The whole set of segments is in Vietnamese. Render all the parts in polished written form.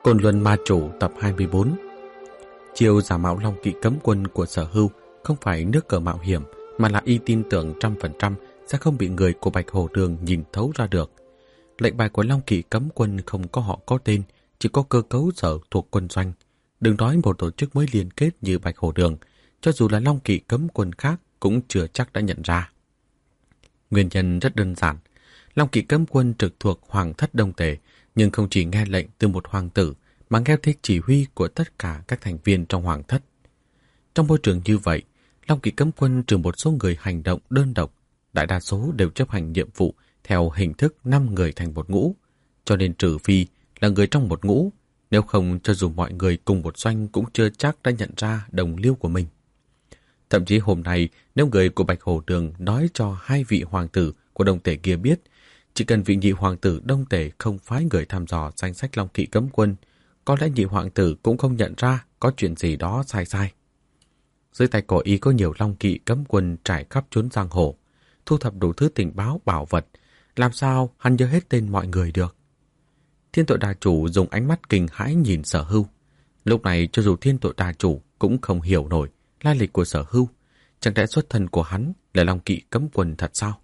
Côn Luân Ma Chủ tập 24. Chiêu giả mạo Long Kỵ cấm quân của Sở Hưu không phải nước cờ mạo hiểm, mà là y tin tưởng 100% sẽ không bị người của Bạch Hổ Đường nhìn thấu ra được. Lệnh bài của Long Kỵ cấm quân không có họ có tên, chỉ có cơ cấu sở thuộc quân doanh. Đừng nói một tổ chức mới liên kết như Bạch Hổ Đường, cho dù là Long Kỵ cấm quân khác cũng chưa chắc đã nhận ra. Nguyên nhân rất đơn giản. Long Kỵ cấm quân trực thuộc Hoàng thất Đông Tề, nhưng không chỉ nghe lệnh từ một hoàng tử, mà nghe theo chỉ huy của tất cả các thành viên trong Hoàng thất. Trong môi trường như vậy, Long Kỵ cấm quân trừ một số người hành động đơn độc, đại đa số đều chấp hành nhiệm vụ theo hình thức 5 người thành một ngũ, cho nên trừ phi là người trong một ngũ, nếu không cho dù mọi người cùng một doanh cũng chưa chắc đã nhận ra đồng liêu của mình. Thậm chí hôm nay, nếu người của Bạch Hổ Đường nói cho 2 vị hoàng tử của Đông Tề kia biết, chỉ cần vị nhị hoàng tử Đông Tề không phái người thăm dò danh sách Long Kỵ cấm quân, có lẽ nhị hoàng tử cũng không nhận ra có chuyện gì đó sai sai. Dưới tay của y có nhiều Long Kỵ cấm quân trải khắp chốn giang hồ, thu thập đủ thứ tình báo bảo vật, làm sao hắn nhớ hết tên mọi người được. Thiên Tội Đà Chủ dùng ánh mắt kinh hãi nhìn Sở Hưu. Lúc này cho dù Thiên Tội Đà Chủ cũng không hiểu nổi lai lịch của Sở Hưu, chẳng lẽ xuất thân của hắn là Long Kỵ cấm quân thật sao?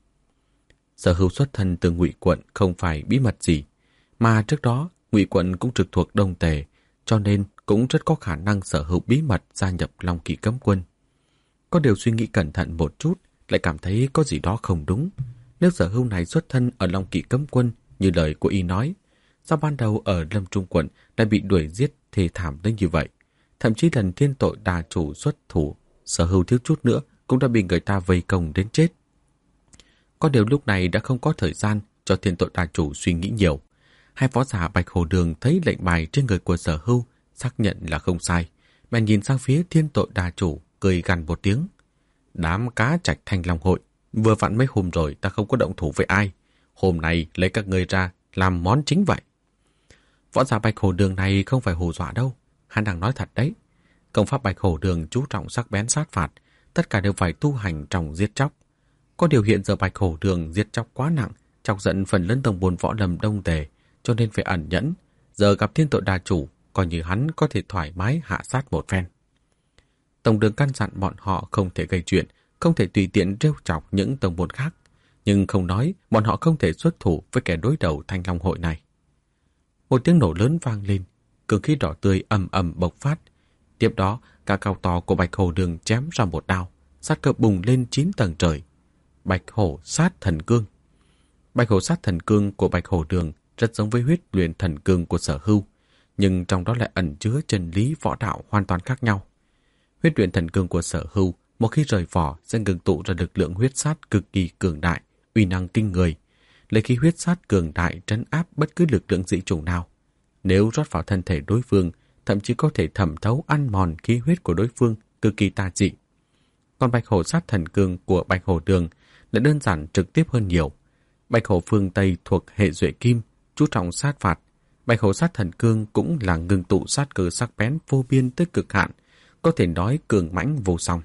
Sở Hưu xuất thân từ Ngụy quận không phải bí mật gì, mà trước đó Ngụy quận cũng trực thuộc Đông Tề, cho nên cũng rất có khả năng Sở Hưu bí mật gia nhập Long Kỵ cấm quân. Có điều suy nghĩ cẩn thận một chút, lại cảm thấy có gì đó không đúng. Nếu Sở Hưu này xuất thân ở Long Kỵ cấm quân như lời của y nói, sao ban đầu ở Lâm Trung quận đã bị đuổi giết thê thảm đến như vậy? Thậm chí lần Thiên Tội Đà Chủ xuất thủ, Sở Hưu thiếu chút nữa cũng đã bị người ta vây công đến chết. Có điều lúc này đã không có thời gian cho Thiên Tội Đà Chủ suy nghĩ nhiều. Hai võ giả Bạch Hổ Đường thấy lệnh bài trên người của Sở Hưu, xác nhận là không sai, bèn nhìn sang phía Thiên Tội Đà Chủ, cười gằn một tiếng. Đám cá Trạch Thanh Long hội, vừa vặn mấy hôm rồi ta không có động thủ với ai, hôm nay lấy các ngươi ra làm món chính vậy. Võ giả Bạch Hổ Đường này không phải hù dọa đâu, hắn đang nói thật đấy. Công pháp Bạch Hổ Đường chú trọng sắc bén sát phạt, tất cả đều phải tu hành trong giết chóc. Có điều hiện giờ Bạch Hổ Đường giết chóc quá nặng, chọc giận phần lớn tông môn võ lâm Đông Tề, cho nên phải ẩn nhẫn. Giờ gặp Thiên Tội Đà Chủ, coi như hắn có thể thoải mái hạ sát một phen. Tổng Đường căn dặn bọn họ không thể gây chuyện, không thể tùy tiện trêu chọc những tông môn khác, nhưng không nói bọn họ không thể xuất thủ với kẻ đối đầu Thanh Long hội này. Một tiếng nổ lớn vang lên, cường khí đỏ tươi ầm ầm bộc phát. Tiếp đó, cả cao to của Bạch Hổ Đường chém ra một đao, sát cơ bùng lên 9 tầng trời. Bạch Hổ sát thần cương. Bạch Hổ sát thần cương của Bạch Hổ Đường rất giống với huyết luyện thần cương của Sở Hưu, nhưng trong đó lại ẩn chứa chân lý võ đạo hoàn toàn khác nhau. Huyết luyện thần cương của Sở Hưu một khi rời vỏ sẽ ngưng tụ ra lực lượng huyết sát cực kỳ cường đại, uy năng kinh người, lấy khí huyết sát cường đại trấn áp bất cứ lực lượng dị chủng nào. Nếu rót vào thân thể đối phương, thậm chí có thể thẩm thấu ăn mòn khí huyết của đối phương, cực kỳ tà dị. Còn Bạch Hổ sát thần cương của Bạch Hổ Đường lại đơn giản trực tiếp hơn nhiều. Bạch Hổ phương Tây thuộc hệ duệ kim, chú trọng sát phạt. Bạch Hổ sát thần cương cũng là ngưng tụ sát cơ sắc bén vô biên tới cực hạn, có thể nói cường mãnh vô song.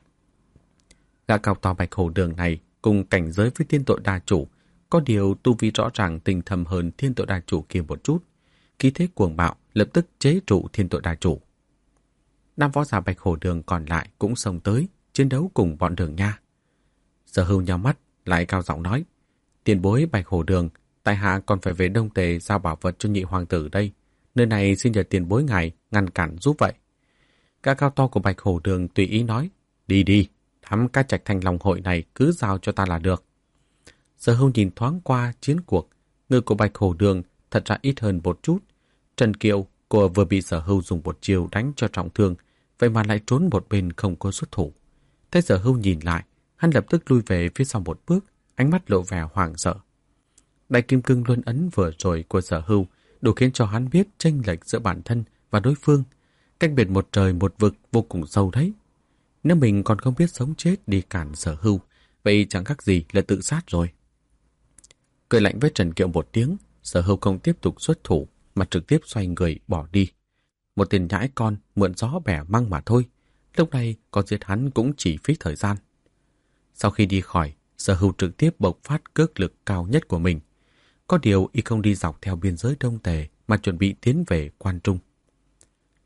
Gã cao to Bạch Hổ Đường này cùng cảnh giới với Thiên Tội Đà Chủ, có điều tu vi rõ ràng tinh thâm hơn Thiên Tội Đà Chủ kia một chút. Khí thế cuồng bạo lập tức chế trụ Thiên Tội Đà Chủ. Năm võ giả Bạch Hổ Đường còn lại cũng xông tới chiến đấu cùng bọn Đường Nha. Sở Hưu nhắm mắt lại cao giọng nói: tiền bối Bạch Hổ Đường, tại hạ còn phải về Đông Tề giao bảo vật cho nhị hoàng tử đây, nơi này xin nhờ tiền bối ngài ngăn cản giúp vậy. Gã cao to của Bạch Hổ Đường tùy ý nói: đi đi, đám cá Trạch Thanh Long hội này cứ giao cho ta là được. Sở Hưu nhìn thoáng qua chiến cuộc, người của Bạch Hổ Đường thật ra ít hơn một chút. Trần Kiều cô vừa bị Sở Hưu dùng một chiêu đánh cho trọng thương, vậy mà lại trốn một bên không có xuất thủ. Thấy Sở Hưu nhìn lại, hắn lập tức lui về phía sau một bước, ánh mắt lộ vẻ hoảng sợ. Đại kim cương luân ấn vừa rồi của Sở Hưu đủ khiến cho hắn biết chênh lệch giữa bản thân và đối phương, cách biệt một trời một vực vô cùng sâu đấy. Nếu mình còn không biết sống chết đi cản Sở Hưu, vậy chẳng khác gì là tự sát rồi. Cười lạnh với Trần Kiều một tiếng, Sở Hưu không tiếp tục xuất thủ mà trực tiếp xoay người bỏ đi. Một tên nhãi con mượn gió bẻ măng mà thôi, lúc này có giết hắn cũng chỉ phí thời gian. Sau khi đi khỏi, Sở Hưu trực tiếp bộc phát cước lực cao nhất của mình. Có điều y không đi dọc theo biên giới Đông Tề mà chuẩn bị tiến về Quan Trung.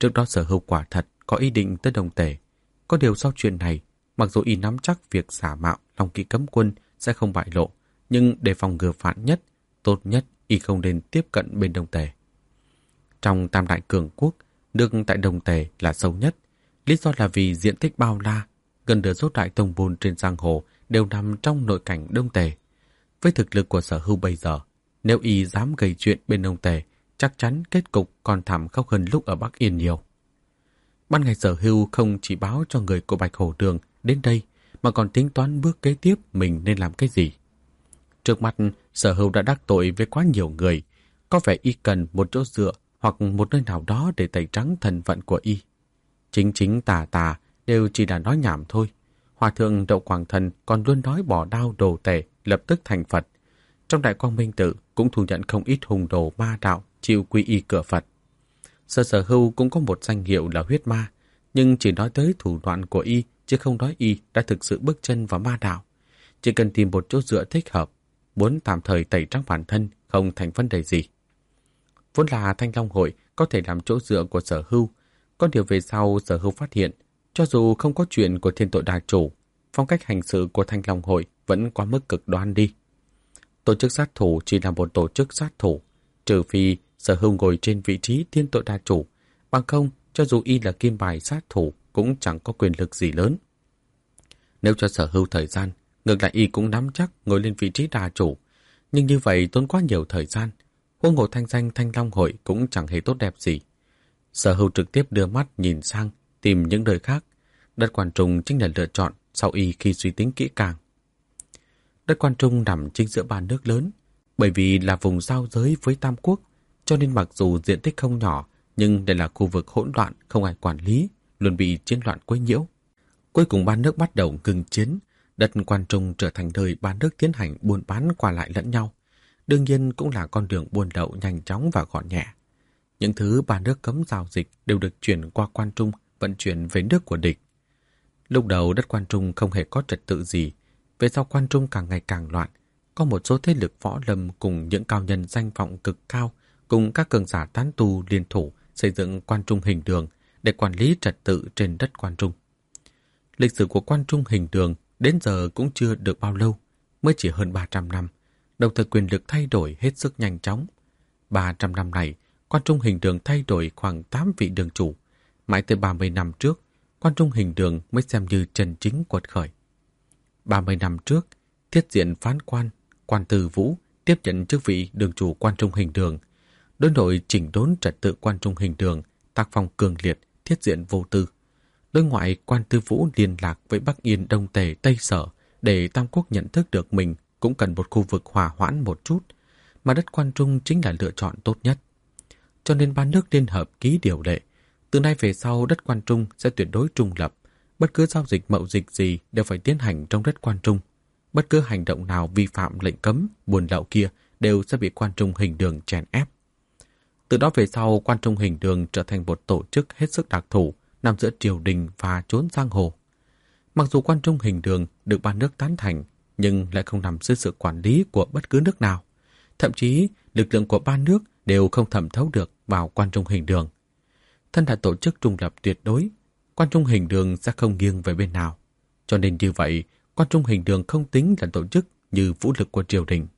Trước đó Sở Hưu quả thật có ý định tới Đông Tề. Có điều sau chuyện này, mặc dù y nắm chắc việc giả mạo Long Kỵ Cấm Quân sẽ không bại lộ, nhưng để phòng ngừa vạn nhất, tốt nhất y không nên tiếp cận bên Đông Tề. Trong Tam Đại Cường Quốc, nước tại Đông Tề là sâu nhất. Lý do là vì diện tích bao la, gần nửa số đại tông môn trên giang hồ đều nằm trong nội cảnh Đông Tề. Với thực lực của Sở Hưu bây giờ, nếu y dám gây chuyện bên Đông Tề, chắc chắn kết cục còn thảm khốc hơn lúc ở Bắc Yên nhiều. Ban ngày Sở Hưu không chỉ báo cho người của Bạch Hổ Đường đến đây, mà còn tính toán bước kế tiếp mình nên làm cái gì. Trước mặt, Sở Hưu đã đắc tội với quá nhiều người, có vẻ y cần một chỗ dựa hoặc một nơi nào đó để tẩy trắng thân phận của y. Chính tà đều chỉ là nói nhảm thôi. Hòa thượng Đậu Quảng Thần còn luôn nói bỏ đao đồ tể lập tức thành Phật. Trong Đại Quang Minh Tự cũng thu nhận không ít hùng đồ ma đạo chịu quy y cửa Phật. Sở Hưu cũng có một danh hiệu là huyết ma, nhưng chỉ nói tới thủ đoạn của y chứ không nói y đã thực sự bước chân vào ma đạo. Chỉ cần tìm một chỗ dựa thích hợp, muốn tạm thời tẩy trắng bản thân không thành vấn đề gì. Vốn là Thanh Long Hội có thể làm chỗ dựa của Sở Hưu, có điều về sau Sở Hưu phát hiện, cho dù không có chuyện của Thiên Tội Đà Chủ, phong cách hành sự của Thanh Long Hội vẫn quá mức cực đoan đi. Tổ chức sát thủ chỉ là một tổ chức sát thủ, trừ phi Sở Hưu ngồi trên vị trí Thiên Tội Đà Chủ, bằng không cho dù y là kim bài sát thủ cũng chẳng có quyền lực gì lớn. Nếu cho Sở Hưu thời gian, ngược lại y cũng nắm chắc ngồi lên vị trí đà chủ, nhưng như vậy tốn quá nhiều thời gian, huống hồ thanh danh Thanh Long Hội cũng chẳng hề tốt đẹp gì. Sở Hưu trực tiếp đưa mắt nhìn sang, tìm những nơi khác. Đất Quan Trung chính là lựa chọn sau y khi suy tính kỹ càng. Đất Quan Trung nằm chính giữa ba nước lớn, bởi vì là vùng giao giới với Tam Quốc, cho nên mặc dù diện tích không nhỏ, nhưng đây là khu vực hỗn loạn không ai quản lý, luôn bị chiến loạn quấy nhiễu. Cuối cùng ba nước bắt đầu ngừng chiến, đất Quan Trung trở thành nơi ba nước tiến hành buôn bán qua lại lẫn nhau. Đương nhiên cũng là con đường buôn lậu nhanh chóng và gọn nhẹ. Những thứ ba nước cấm giao dịch đều được chuyển qua Quan Trung, vận chuyển về nước của địch. Lúc đầu đất Quan Trung không hề có trật tự gì, về sau Quan Trung càng ngày càng loạn. Có một số thế lực võ lâm cùng những cao nhân danh vọng cực cao, cùng các cường giả tán tu liên thủ xây dựng Quan Trung Hình Đường để quản lý trật tự trên đất Quan Trung. Lịch sử của Quan Trung Hình Đường đến giờ cũng chưa được bao lâu, mới chỉ hơn 300 năm, đồng thời quyền lực thay đổi hết sức nhanh chóng. 300 năm này, Quan Trung Hình Đường thay đổi khoảng 8 vị đường chủ. Mãi tới 30 năm trước, Quan Trung Hình Đường mới xem như chân chính quật khởi. 30 năm trước, Thiết Diện phán quan, Quan Tư Vũ tiếp nhận chức vị đường chủ Quan Trung Hình Đường. Đối nội chỉnh đốn trật tự Quan Trung Hình Đường, tác phong cường liệt, Thiết Diện vô tư. Đối ngoại, Quan Tư Vũ liên lạc với Bắc Yên, Đông Tề, Tây Sở để Tam Quốc nhận thức được mình cũng cần một khu vực hòa hoãn một chút, mà đất Quan Trung chính là lựa chọn tốt nhất. Cho nên ba nước liên hợp ký điều lệ, từ nay về sau đất Quan Trung sẽ tuyệt đối trung lập, bất cứ giao dịch mậu dịch gì đều phải tiến hành trong đất Quan Trung. Bất cứ hành động nào vi phạm lệnh cấm, buôn lậu kia đều sẽ bị Quan Trung Hình Đường chèn ép. Từ đó về sau, Quan Trung Hình Đường trở thành một tổ chức hết sức đặc thù, nằm giữa triều đình và chốn giang hồ. Mặc dù Quan Trung Hình Đường được ba nước tán thành, nhưng lại không nằm dưới sự quản lý của bất cứ nước nào. Thậm chí, lực lượng của ba nước đều không thẩm thấu được vào Quan Trung Hình Đường. Thân là tổ chức trung lập tuyệt đối, Quan Trung Hình Đường sẽ không nghiêng về bên nào. Cho nên như vậy, Quan Trung Hình Đường không tính là tổ chức như vũ lực của triều đình.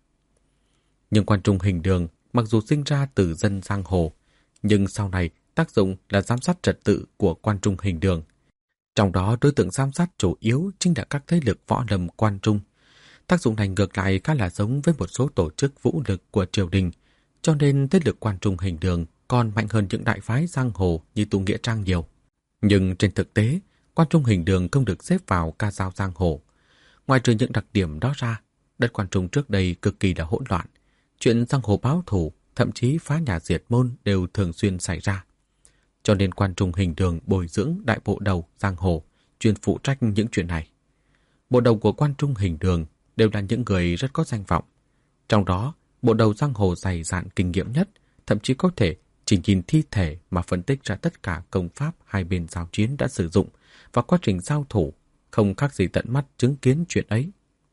Nhưng Quan Trung Hình Đường mặc dù sinh ra từ dân giang hồ, nhưng sau này tác dụng là giám sát trật tự của Quan Trung Hình Đường. Trong đó đối tượng giám sát chủ yếu chính là các thế lực võ lâm Quan Trung. Tác dụng này ngược lại khá là giống với một số tổ chức vũ lực của triều đình, cho nên thế lực Quan Trung Hình Đường còn mạnh hơn những đại phái giang hồ như Tu Nghĩa Trang nhiều. Nhưng trên thực tế, Quan Trung Hình Đường không được xếp vào ca dao giang hồ. Ngoài trừ những đặc điểm đó ra, đất Quan Trung trước đây cực kỳ là hỗn loạn. Chuyện giang hồ báo thù, thậm chí phá nhà diệt môn đều thường xuyên xảy ra. Cho nên Quan Trung Hình Đường bồi dưỡng đại bộ đầu giang hồ, chuyên phụ trách những chuyện này. Bộ đầu của Quan Trung Hình Đường đều là những người rất có danh vọng. Trong đó, bộ đầu giang hồ dày dạn kinh nghiệm nhất, thậm chí có thể chỉ nhìn thi thể mà phân tích ra tất cả công pháp hai bên giao chiến đã sử dụng và quá trình giao thủ, không khác gì tận mắt chứng kiến chuyện ấy.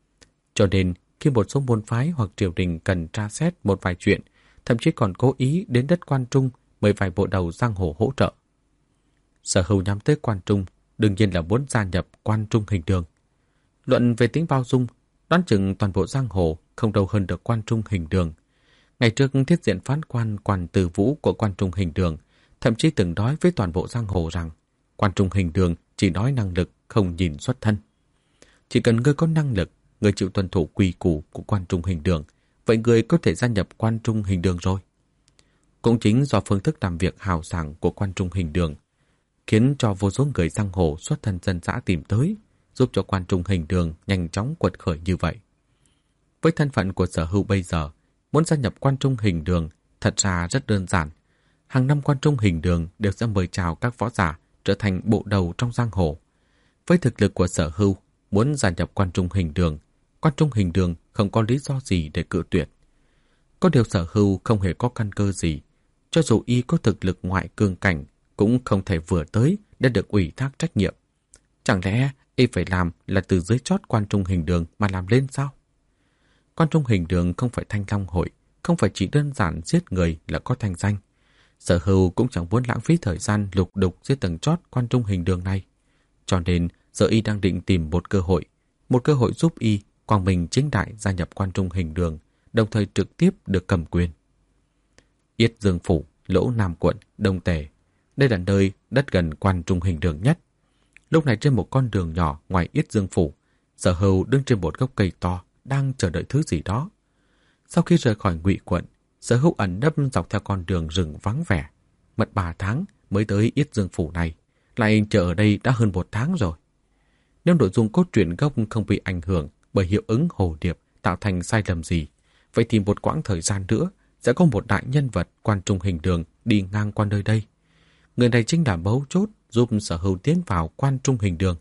Cho nên, khi một số môn phái hoặc triều đình cần tra xét một vài chuyện, thậm chí còn cố ý đến đất Quan Trung mời vài bộ đầu giang hồ hỗ trợ. Sở Hưu nhắm tới Quan Trung, đương nhiên là muốn gia nhập Quan Trung Hình Đường. Luận về tính bao dung, đoán chừng toàn bộ giang hồ không đâu hơn được Quan Trung Hình Đường. Ngày trước thiết diện phán quan Quan Từ Vũ của Quan Trung Hình Đường thậm chí từng nói với toàn bộ giang hồ rằng Quan Trung Hình Đường chỉ nói năng lực, không nhìn xuất thân. Chỉ cần ngươi có năng lực, ngươi chịu tuân thủ quy củ của Quan Trung Hình Đường, vậy ngươi có thể gia nhập Quan Trung Hình Đường rồi. Cũng chính do phương thức làm việc hào sảng của Quan Trung Hình Đường khiến cho vô số người giang hồ xuất thân dân dã tìm tới, giúp cho Quan Trung Hình Đường nhanh chóng quật khởi như vậy. Với thân phận của Sở Hưu bây giờ, muốn gia nhập Quan Trung Hình Đường thật ra rất đơn giản. Hàng năm Quan Trung Hình Đường đều sẽ mời chào các võ giả trở thành bộ đầu trong giang hồ. Với thực lực của Sở Hưu, muốn gia nhập Quan Trung Hình Đường, Quan Trung Hình Đường không có lý do gì để cự tuyệt. Có điều Sở Hưu không hề có căn cơ gì, cho dù y có thực lực ngoại cương cảnh cũng không thể vừa tới để được ủy thác trách nhiệm. Chẳng lẽ y phải làm là từ dưới chót Quan Trung Hình Đường mà làm lên sao? Quan Trung Hình Đường không phải Thanh Long Hội, không phải chỉ đơn giản giết người là có thanh danh. Sở Hưu cũng chẳng muốn lãng phí thời gian lục đục dưới tầng chót Quan Trung Hình Đường này. Cho nên giờ y đang định tìm một cơ hội giúp y quang minh chính đại gia nhập Quan Trung Hình Đường, đồng thời trực tiếp được cầm quyền. Yết Dương Phủ, Lỗ Nam Quận, Đông Tề. Đây là nơi đất gần Quan Trung Hình Đường nhất. Lúc này trên một con đường nhỏ ngoài Yết Dương Phủ, Sở Hưu đứng trên một gốc cây to, đang chờ đợi thứ gì đó. Sau khi rời khỏi Ngụy Quận, Sở Hưu ẩn nấp dọc theo con đường rừng vắng vẻ. Mất 3 tháng mới tới Yết Dương Phủ này, lại chờ ở đây đã hơn 1 tháng rồi. Nếu nội dung cốt truyện gốc không bị ảnh hưởng bởi hiệu ứng hồ điệp tạo thành sai lầm gì, vậy thì một quãng thời gian nữa sẽ có một đại nhân vật Quan Trung Hình Đường đi ngang qua nơi đây. Người này chính là mấu chốt giúp Sở Hưu tiến vào Quan Trung Hình Đường.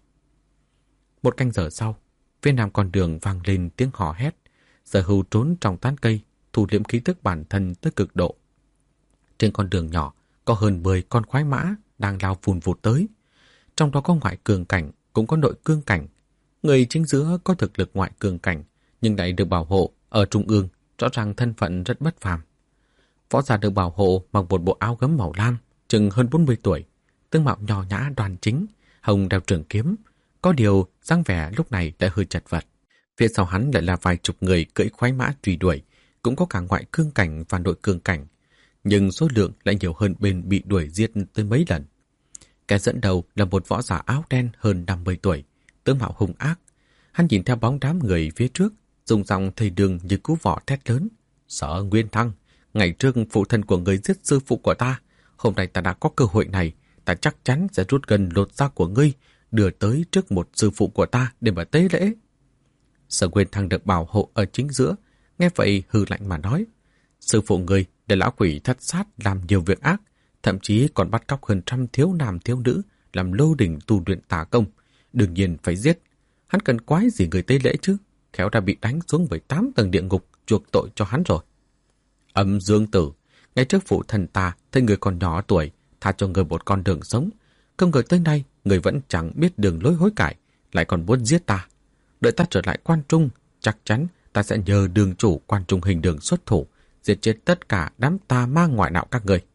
1 canh giờ sau, phía nam con đường vang lên tiếng hò hét. Sở Hưu trốn trong tán cây, thu liễm khí tức bản thân tới cực độ. Trên con đường nhỏ có hơn 10 con khoái mã đang lao vùn vụt tới. Trong đó có ngoại cường cảnh, cũng có nội cương cảnh. Người chính giữa có thực lực ngoại cường cảnh, nhưng lại được bảo hộ ở trung ương, rõ ràng thân phận rất bất phàm. Võ giả được bảo hộ mặc một bộ áo gấm màu lam, chừng hơn 40 tuổi, tướng mạo nho nhã đoan chính, hồng đeo trường kiếm. Có điều dáng vẻ lúc này lại hơi chật vật. Phía sau hắn lại là vài chục người cưỡi khoái mã truy đuổi, cũng có cả ngoại cương cảnh và nội cương cảnh, nhưng số lượng lại nhiều hơn bên bị đuổi giết tới mấy lần. Kẻ dẫn đầu là một võ giả áo đen hơn 50 tuổi, tướng mạo hung ác. Hắn nhìn theo bóng đám người phía trước, dùng giọng thầy đường như cú võ thét lớn: Sở Nguyên Thăng, ngày trước phụ thân của người giết sư phụ của ta, hôm nay ta đã có cơ hội này, ta chắc chắn sẽ rút gần lột da của ngươi, đưa tới trước một sư phụ của ta để mà tế lễ. Sở Nguyên Thăng được bảo hộ ở chính giữa, nghe vậy hừ lạnh mà nói: Sư phụ ngươi để lão quỷ thất sát làm nhiều việc ác, thậm chí còn bắt cóc hơn 100 thiếu nam thiếu nữ làm lô đỉnh tu luyện tà công, đương nhiên phải giết. Hắn cần quái gì người tế lễ chứ, khéo đã bị đánh xuống 18 tầng địa ngục chuộc tội cho hắn rồi. Âm Dương Tử, ngày trước phụ thần ta thấy người còn nhỏ tuổi, tha cho người một con đường sống, không ngờ tới nay người vẫn chẳng biết đường lối hối cải, lại còn muốn giết ta. Đợi ta trở lại Quan Trung, chắc chắn ta sẽ nhờ đường chủ Quan Trung Hình Đường xuất thủ, diệt chết tất cả đám tà ma ngoại đạo các người.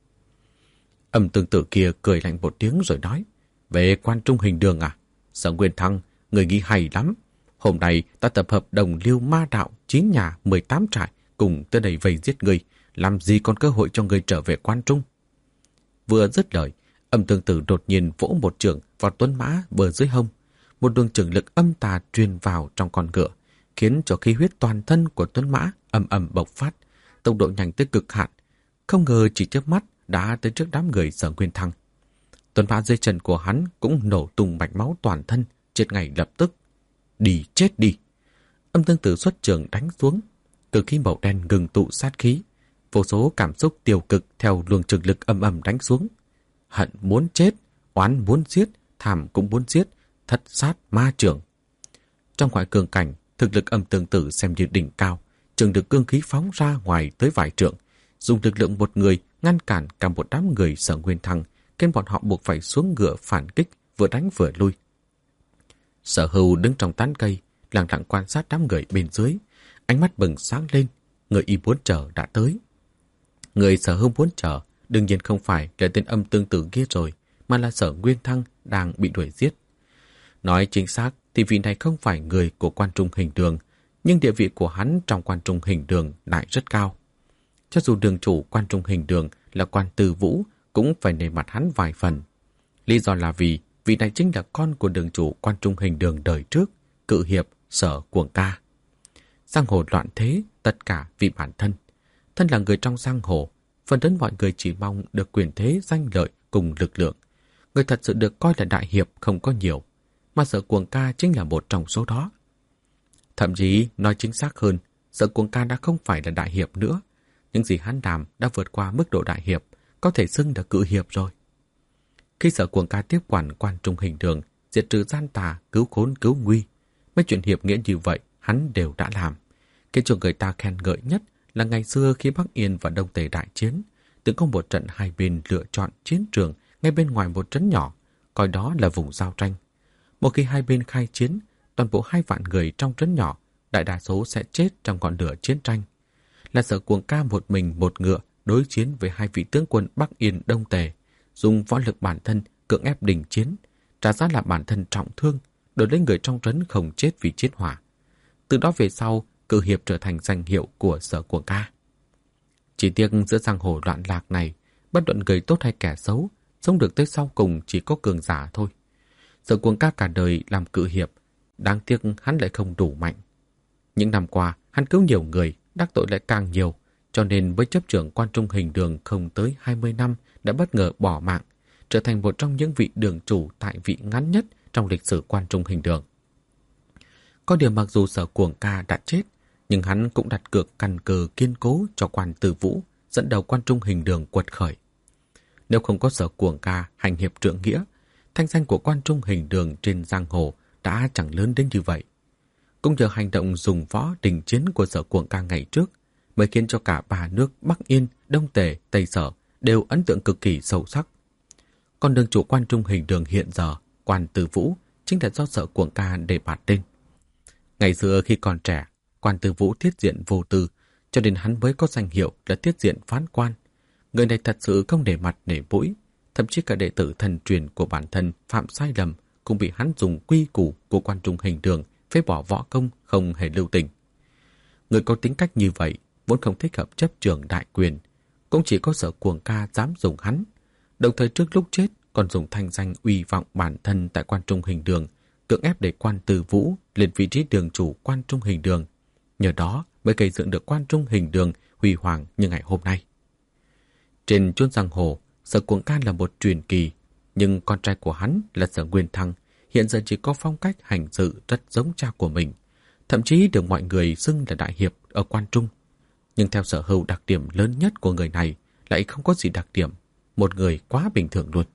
Âm tương tự kia cười lạnh một tiếng rồi nói: Về Quan Trung Hình Đường à? Sở Nguyên Thăng, người nghĩ hay lắm. Hôm nay ta tập hợp đồng liêu ma đạo 9 nhà 18 trại cùng tới đây vây giết người, làm gì còn cơ hội cho người trở về Quan Trung. Vừa dứt lời, Âm tương tự đột nhiên vỗ một chưởng vào Tuấn Mã bờ dưới hông. Một đường chưởng lực âm tà truyền vào trong con ngựa, khiến cho khí huyết toàn thân của Tuấn Mã ầm ầm bộc phát, tốc độ nhanh tới cực hạn. Không ngờ chỉ chớp mắt đã tới trước đám người Sở Nguyên Thăng. Tuấn Mã dưới chân của hắn cũng nổ tung mạch máu toàn thân, chết ngay lập tức. Đi chết đi! Âm tương tự xuất trường đánh xuống, từ khí màu đen ngừng tụ sát khí, vô số cảm xúc tiêu cực theo luồng trường lực âm ầm đánh xuống. Hận muốn chết, oán muốn giết, thảm cũng muốn giết, thất sát ma trưởng. Trong ngoại cường cảnh, thực lực âm tương tự xem như đỉnh cao, trường được cương khí phóng ra ngoài tới vài trượng, dùng lực lượng một người ngăn cản cả một đám người Sở Nguyên Thăng, khiến bọn họ buộc phải xuống ngựa phản kích, vừa đánh vừa lui. Sở Hưu đứng trong tán cây, lặng lặng quan sát đám người bên dưới, ánh mắt bừng sáng lên. Người y muốn chờ đã tới. Người Sở Hưu muốn chờ đương nhiên không phải là tên âm tương tự kia rồi, mà là Sở Nguyên Thăng đang bị đuổi giết. Nói chính xác thì vị này không phải người của Quan Trung Hình Đường, nhưng địa vị của hắn trong Quan Trung Hình Đường lại rất cao. Cho dù đường chủ Quan Trung Hình Đường là Quan Tư Vũ cũng phải nể mặt hắn vài phần. Lý do là vì vị này chính là con của đường chủ Quan Trung Hình Đường đời trước, cự hiệp Sở Cuồng Ca. Giang hồ loạn thế, tất cả vì bản thân. Thân là người trong giang hồ, phần lớn mọi người chỉ mong được quyền thế, danh lợi cùng lực lượng. Người thật sự được coi là đại hiệp không có nhiều, mà Sở Cuồng Ca chính là một trong số đó. Thậm chí, nói chính xác hơn, Sở Cuồng Ca đã không phải là đại hiệp nữa. Những gì hắn làm đã vượt qua mức độ đại hiệp, có thể xưng là cự hiệp rồi. Khi Sở Cuồng Ca tiếp quản Quan Trung Hình Đường, diệt trừ gian tà, cứu khốn cứu nguy, mấy chuyện hiệp nghĩa như vậy hắn đều đã làm. Cái cho người ta khen ngợi nhất là ngày xưa khi Bắc Yên và Đông Tề đại chiến, từng có một trận hai bên lựa chọn chiến trường ngay bên ngoài một trấn nhỏ, coi đó là vùng giao tranh. Một khi hai bên khai chiến, toàn bộ 2 vạn người trong trấn nhỏ, đại đa số sẽ chết trong ngọn lửa chiến tranh. Là Sở Cuồng Ca một mình một ngựa đối chiến với 2 vị tướng quân Bắc Yên Đông Tề, dùng võ lực bản thân cưỡng ép đình chiến, trả giá là bản thân trọng thương, đổi lấy người trong trấn không chết vì chiến hỏa. Từ đó về sau, cự hiệp trở thành danh hiệu của Sở Cuồng Ca. Chỉ tiếc giữa giang hồ loạn lạc này, bất luận người tốt hay kẻ xấu, sống được tới sau cùng chỉ có cường giả thôi. Sở Cuồng Ca cả đời làm cự hiệp, đáng tiếc hắn lại không đủ mạnh. Những năm qua, hắn cứu nhiều người, đắc tội lại càng nhiều, cho nên với chấp trưởng Quan Trung Hình Đường không tới 20 năm đã bất ngờ bỏ mạng, trở thành một trong những vị đường chủ tại vị ngắn nhất trong lịch sử Quan Trung Hình Đường. Có điều mặc dù Sở Cuồng Ca đã chết, nhưng hắn cũng đặt cược căn cơ kiên cố cho Quan Tư Vũ dẫn đầu Quan Trung Hình Đường quật khởi. Nếu không có Sở Cuồng Ca hành hiệp trượng nghĩa, thanh danh của Quan Trung Hình Đường trên giang hồ đã chẳng lớn đến như vậy. Cũng nhờ hành động dùng võ đình chiến của Sở Cuồng Ca ngày trước mới khiến cho cả 3 nước Bắc Yên, Đông Tề, Tây Sở đều ấn tượng cực kỳ sâu sắc. Còn đường chủ Quan Trung Hình Đường hiện giờ, Quan Tư Vũ, chính là do Sở Cuồng Ca đề bạt tên. Ngày xưa khi còn trẻ, Quan Tư Vũ tiết diện vô tư, cho nên hắn mới có danh hiệu là tiết diện phán quan. Người này thật sự không để mặt nể mũi, thậm chí cả đệ tử thần truyền của bản thân phạm sai lầm cũng bị hắn dùng quy củ của Quan Trung Hình Đường phế bỏ võ công không hề lưu tình. Người có tính cách như vậy vốn không thích hợp chấp trưởng đại quyền, cũng chỉ có Sở Cuồng Ca dám dùng hắn, đồng thời trước lúc chết còn dùng thanh danh uy vọng bản thân tại Quan Trung Hình Đường cưỡng ép để Quan Tư Vũ lên vị trí đường chủ Quan Trung Hình Đường. Nhờ đó mới gây dựng được Quan Trung Hình Đường huy hoàng như ngày hôm nay. Trên chốn giang hồ, Sở Cuồng Ca là một truyền kỳ, nhưng con trai của hắn là Sở Nguyên Thăng hiện giờ chỉ có phong cách hành sự rất giống cha của mình, thậm chí được mọi người xưng là đại hiệp ở Quan Trung. Nhưng theo Sở Hưu, đặc điểm lớn nhất của người này lại không có gì đặc điểm, một người quá bình thường luôn.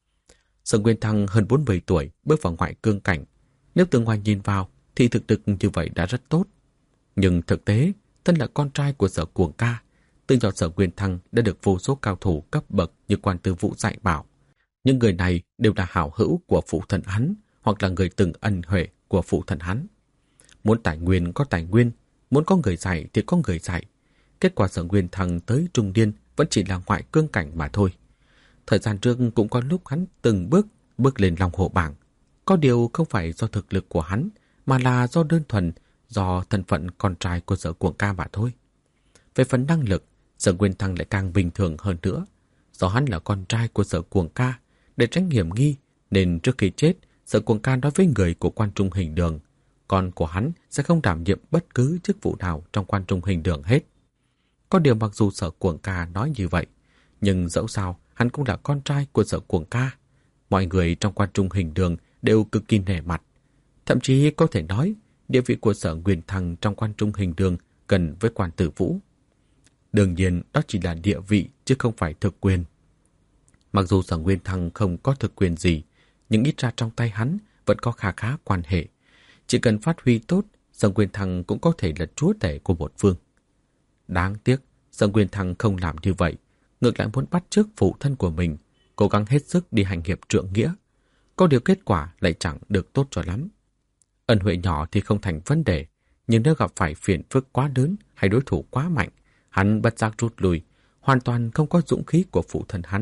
Sở Nguyên Thăng hơn 40 tuổi bước vào ngoại cương cảnh, nếu từ ngoài nhìn vào thì thực lực như vậy đã rất tốt. Nhưng thực tế, thân là con trai của Sở Cuồng Ca, từ nhỏ Sở Nguyên Thăng đã được vô số cao thủ cấp bậc như Quan Tư Vũ dạy bảo. Những người này đều là hảo hữu của phụ thân hắn, hoặc là người từng ân huệ của phụ thân hắn. Muốn tài nguyên có tài nguyên, muốn có người dạy thì có người dạy. Kết quả Sở Nguyên Thăng tới trung niên vẫn chỉ là ngoại cương cảnh mà thôi. Thời gian trước cũng có lúc hắn từng bước lên Long Hổ bảng. Có điều không phải do thực lực của hắn, mà là do đơn thuần, do thân phận con trai của Sở Cuồng Ca mà thôi. Về phần năng lực, Sở Nguyên Thăng lại càng bình thường hơn nữa. Do hắn là con trai của Sở Cuồng Ca, để tránh hiểm nghi, nên trước khi chết, Sở Cuồng Ca nói với người của Quan Trung Hình Đường, con của hắn sẽ không đảm nhiệm bất cứ chức vụ nào trong Quan Trung Hình Đường hết. Có điều mặc dù Sở Cuồng Ca nói như vậy, nhưng dẫu sao hắn cũng là con trai của Sở Cuồng Ca. Mọi người trong Quan Trung Hình Đường đều cực kỳ nể mặt. Thậm chí có thể nói, địa vị của Sở Nguyên Thăng trong Quan Trung Hình Đường gần với Quan Tư Vũ. Đương nhiên đó chỉ là địa vị chứ không phải thực quyền. Mặc dù Sở Nguyên Thăng không có thực quyền gì, nhưng ít ra trong tay hắn vẫn có khá khá quan hệ. Chỉ cần phát huy tốt, Sở Nguyên Thăng cũng có thể là chúa tể của một phương. Đáng tiếc, Sở Nguyên Thăng không làm như vậy, ngược lại muốn bắt chước phụ thân của mình, cố gắng hết sức đi hành hiệp trượng nghĩa. Có điều kết quả lại chẳng được tốt cho lắm. Ân huệ nhỏ thì không thành vấn đề, nhưng nếu gặp phải phiền phức quá lớn hay đối thủ quá mạnh, hắn bất giác rút lui, hoàn toàn không có dũng khí của phụ thân hắn,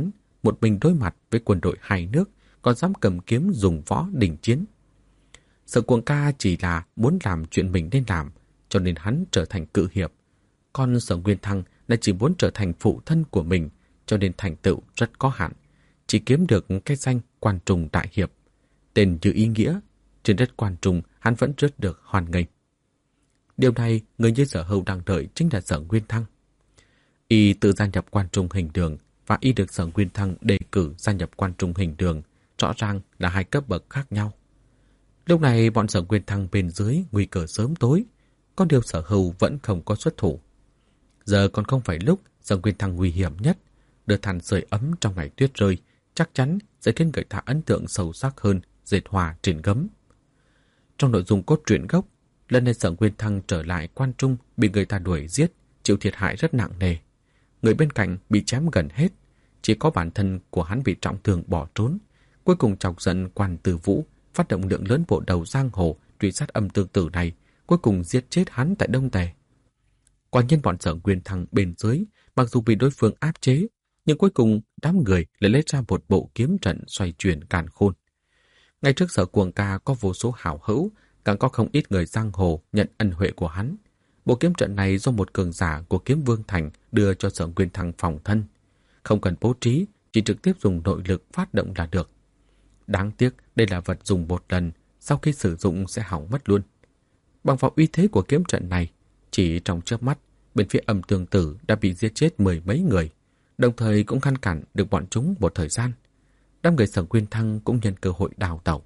một mình đối mặt với quân đội hai nước, còn dám cầm kiếm dùng võ đình chiến. Sở Cuồng Ca chỉ là muốn làm chuyện mình nên làm, cho nên hắn trở thành cự hiệp. Còn Sở Nguyên Thăng là chỉ muốn trở thành phụ thân của mình, cho nên thành tựu rất có hạn, chỉ kiếm được cái danh Quan Trung đại hiệp. Tên như ý nghĩa, trên đất Quan Trung hắn vẫn rất được hoan nghênh. Điều này người như Sở Hưu đang đợi chính là Sở Nguyên Thăng. Y tự gia nhập Quan Trung Hình Đường và y được Sở Nguyên Thăng đề cử gia nhập Quan Trung Hình Đường, rõ ràng là hai cấp bậc khác nhau. Lúc này bọn Sở Nguyên Thăng bên dưới nguy cơ sớm tối, có điều Sở Hưu vẫn không có xuất thủ. Giờ còn không phải lúc Sở Nguyên Thăng nguy hiểm nhất, đưa than sưởi ấm trong ngày tuyết rơi chắc chắn sẽ khiến người ta ấn tượng sâu sắc hơn dệt hòa trên gấm. Trong nội dung cốt truyện gốc, lần này Sở Nguyên Thăng trở lại Quan Trung bị người ta đuổi giết, chịu thiệt hại rất nặng nề. Người bên cạnh bị chém gần hết, chỉ có bản thân của hắn bị trọng thương bỏ trốn. Cuối cùng chọc giận Quan Tư Vũ, phát động lượng lớn bộ đầu giang hồ truy sát Âm Tương Tử này, cuối cùng giết chết hắn tại Đông Tề. Quả nhiên bọn Sở Nguyên Thăng bên dưới, mặc dù bị đối phương áp chế, nhưng cuối cùng đám người lại lấy ra một bộ kiếm trận xoay chuyển càn khôn. Ngay trước Sở Cuồng Ca có vô số hảo hữu, càng có không ít người giang hồ nhận ân huệ của hắn. Bộ kiếm trận này do một cường giả của Kiếm Vương Thành đưa cho Sở Nguyên Thăng phòng thân. Không cần bố trí, chỉ trực tiếp dùng nội lực phát động là được. Đáng tiếc đây là vật dùng một lần, sau khi sử dụng sẽ hỏng mất luôn. Bằng vào uy thế của kiếm trận này, chỉ trong chớp mắt, bên phía Âm Tương Tử đã bị giết chết 10 mấy người, đồng thời cũng ngăn cản được bọn chúng một thời gian. Đám người Sở Nguyên Thăng cũng nhân cơ hội đào tẩu.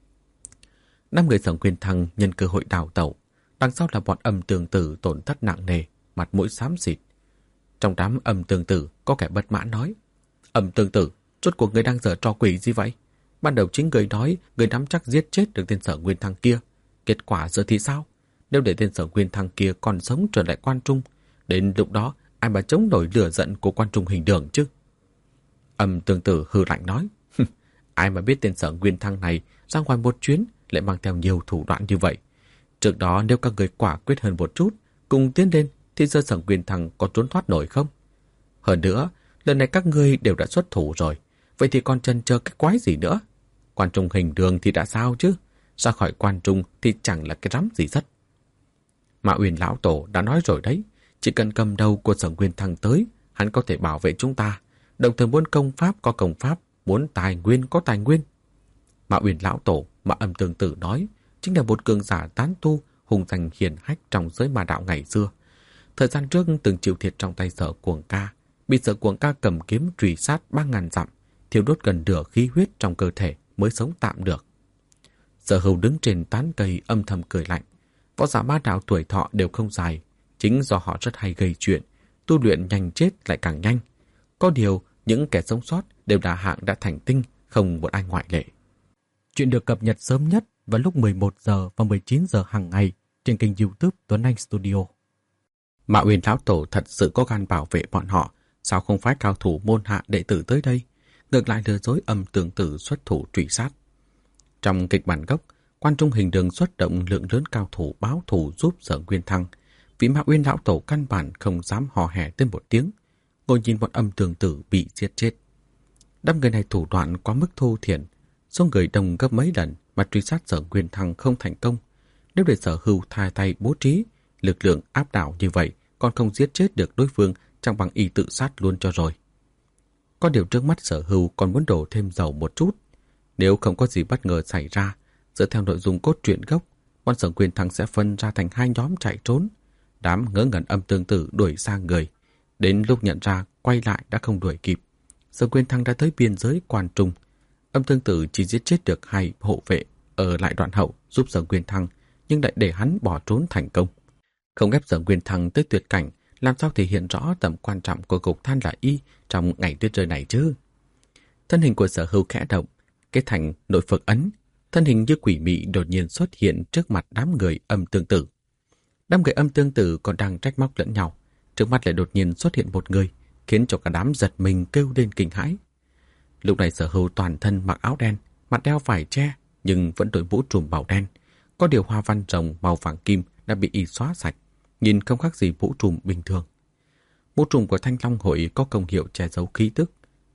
Đằng sau là bọn Âm Tương Tử tổn thất nặng nề, mặt mũi xám xịt. Trong đám Âm Tương Tử có kẻ bất mãn nói: Âm Tương Tử, rốt cuộc người đang giở trò quỷ gì vậy? Ban đầu chính người nói người nắm chắc giết chết được tên Sở Nguyên Thăng kia, kết quả giờ thì sao? Nếu để tên Sở Nguyên Thăng kia còn sống trở lại Quan Trung, đến lúc đó ai mà chống nổi lửa giận của Quan Trung Hình Đường chứ? Âm Tương Tử hừ lạnh nói: ai mà biết tên Sở Nguyên Thăng này ra ngoài một chuyến lại mang theo nhiều thủ đoạn như vậy. Trước đó nếu các người quả quyết hơn một chút, cùng tiến lên, thì giờ Sở Nguyên Thăng có trốn thoát nổi không? Hơn nữa, lần này các ngươi đều đã xuất thủ rồi, vậy thì còn chần chờ cái quái gì nữa? Quan Trung Hình Đường thì đã sao chứ? Ra khỏi Quan Trung thì chẳng là cái rắm gì rất. Mã Uyên lão tổ đã nói rồi đấy, chỉ cần cầm đầu của Sở Nguyên Thăng tới, hắn có thể bảo vệ chúng ta, đồng thời muốn công pháp có công pháp, muốn tài nguyên có tài nguyên. Mã Uyên lão tổ mà Âm Tương Tử nói chính là một cường giả tán tu hùng danh hiển hách trong giới ma đạo ngày xưa. Thời gian trước từng chịu thiệt trong tay Sở Cuồng Ca, bị Sở Cuồng Ca cầm kiếm truy sát 3.000 dặm, thiêu đốt gần nửa khí huyết trong cơ thể mới sống tạm được. Sở Hưu đứng trên tán cây âm thầm cười lạnh. Võ giả ma đạo tuổi thọ đều không dài, chính do họ rất hay gây chuyện, tu luyện nhanh chết lại càng nhanh. Có điều, những kẻ sống sót đều là hạng đã thành tinh, không một ai ngoại lệ. Chuyện được cập nhật sớm nhất vào lúc 11 giờ và 19 giờ hàng ngày trên kênh YouTube Tuấn Anh Studio. Mã Uyên lão tổ thật sự có gan bảo vệ bọn họ, sao không phái cao thủ môn hạ đệ tử tới đây, ngược lại lừa dối Âm Tương Tử xuất thủ truy sát. Trong kịch bản gốc, Quan Trung Hình Đường xuất động lượng lớn cao thủ báo thù giúp Sở Nguyên Thăng, vì Mã Uyên lão tổ căn bản không dám hò hẻ tên một tiếng, ngồi nhìn bọn Âm Tương Tử bị giết chết. Đám người này thủ đoạn quá mức thô thiển, số người đông gấp mấy lần mà truy sát Sở Nguyên Thăng không thành công. Nếu để Sở Hưu thay tay bố trí lực lượng áp đảo như vậy, còn không giết chết được đối phương, chẳng bằng y tự sát luôn cho rồi. Có điều trước mắt Sở Hưu còn muốn đổ thêm dầu một chút. Nếu không có gì bất ngờ xảy ra, dựa theo nội dung cốt truyện gốc, bọn Sở Nguyên Thăng sẽ phân ra thành hai nhóm chạy trốn. Đám ngớ ngẩn Âm Tương Tử đuổi sang người, đến lúc nhận ra quay lại đã không đuổi kịp. Sở Nguyên Thăng đã tới biên giới Quan Trung. Âm Tương Tử chỉ giết chết được 2 hộ vệ ở lại đoạn hậu giúp Sở Nguyên Thăng, nhưng lại để hắn bỏ trốn thành công. Không ép Sở Nguyên Thăng tới tuyệt cảnh, làm sao thể hiện rõ tầm quan trọng của Cục Than là y trong ngày tuyết rơi này chứ? Thân hình của Sở Hưu khẽ động, kết thành nội phược ấn, thân hình như quỷ mị đột nhiên xuất hiện trước mặt đám người Âm Tương Tử. Đám người Âm Tương Tử còn đang trách móc lẫn nhau, trước mắt lại đột nhiên xuất hiện một người, khiến cho cả đám giật mình kêu lên kinh hãi. Lúc này Sở Hưu toàn thân mặc áo đen, mặt đeo vải che, nhưng vẫn đội mũ trùm màu đen. Có điều hoa văn rồng màu vàng kim đã bị y xóa sạch, nhìn không khác gì mũ trùm bình thường. Mũ trùm của Thanh Long Hội có công hiệu che giấu khí tức,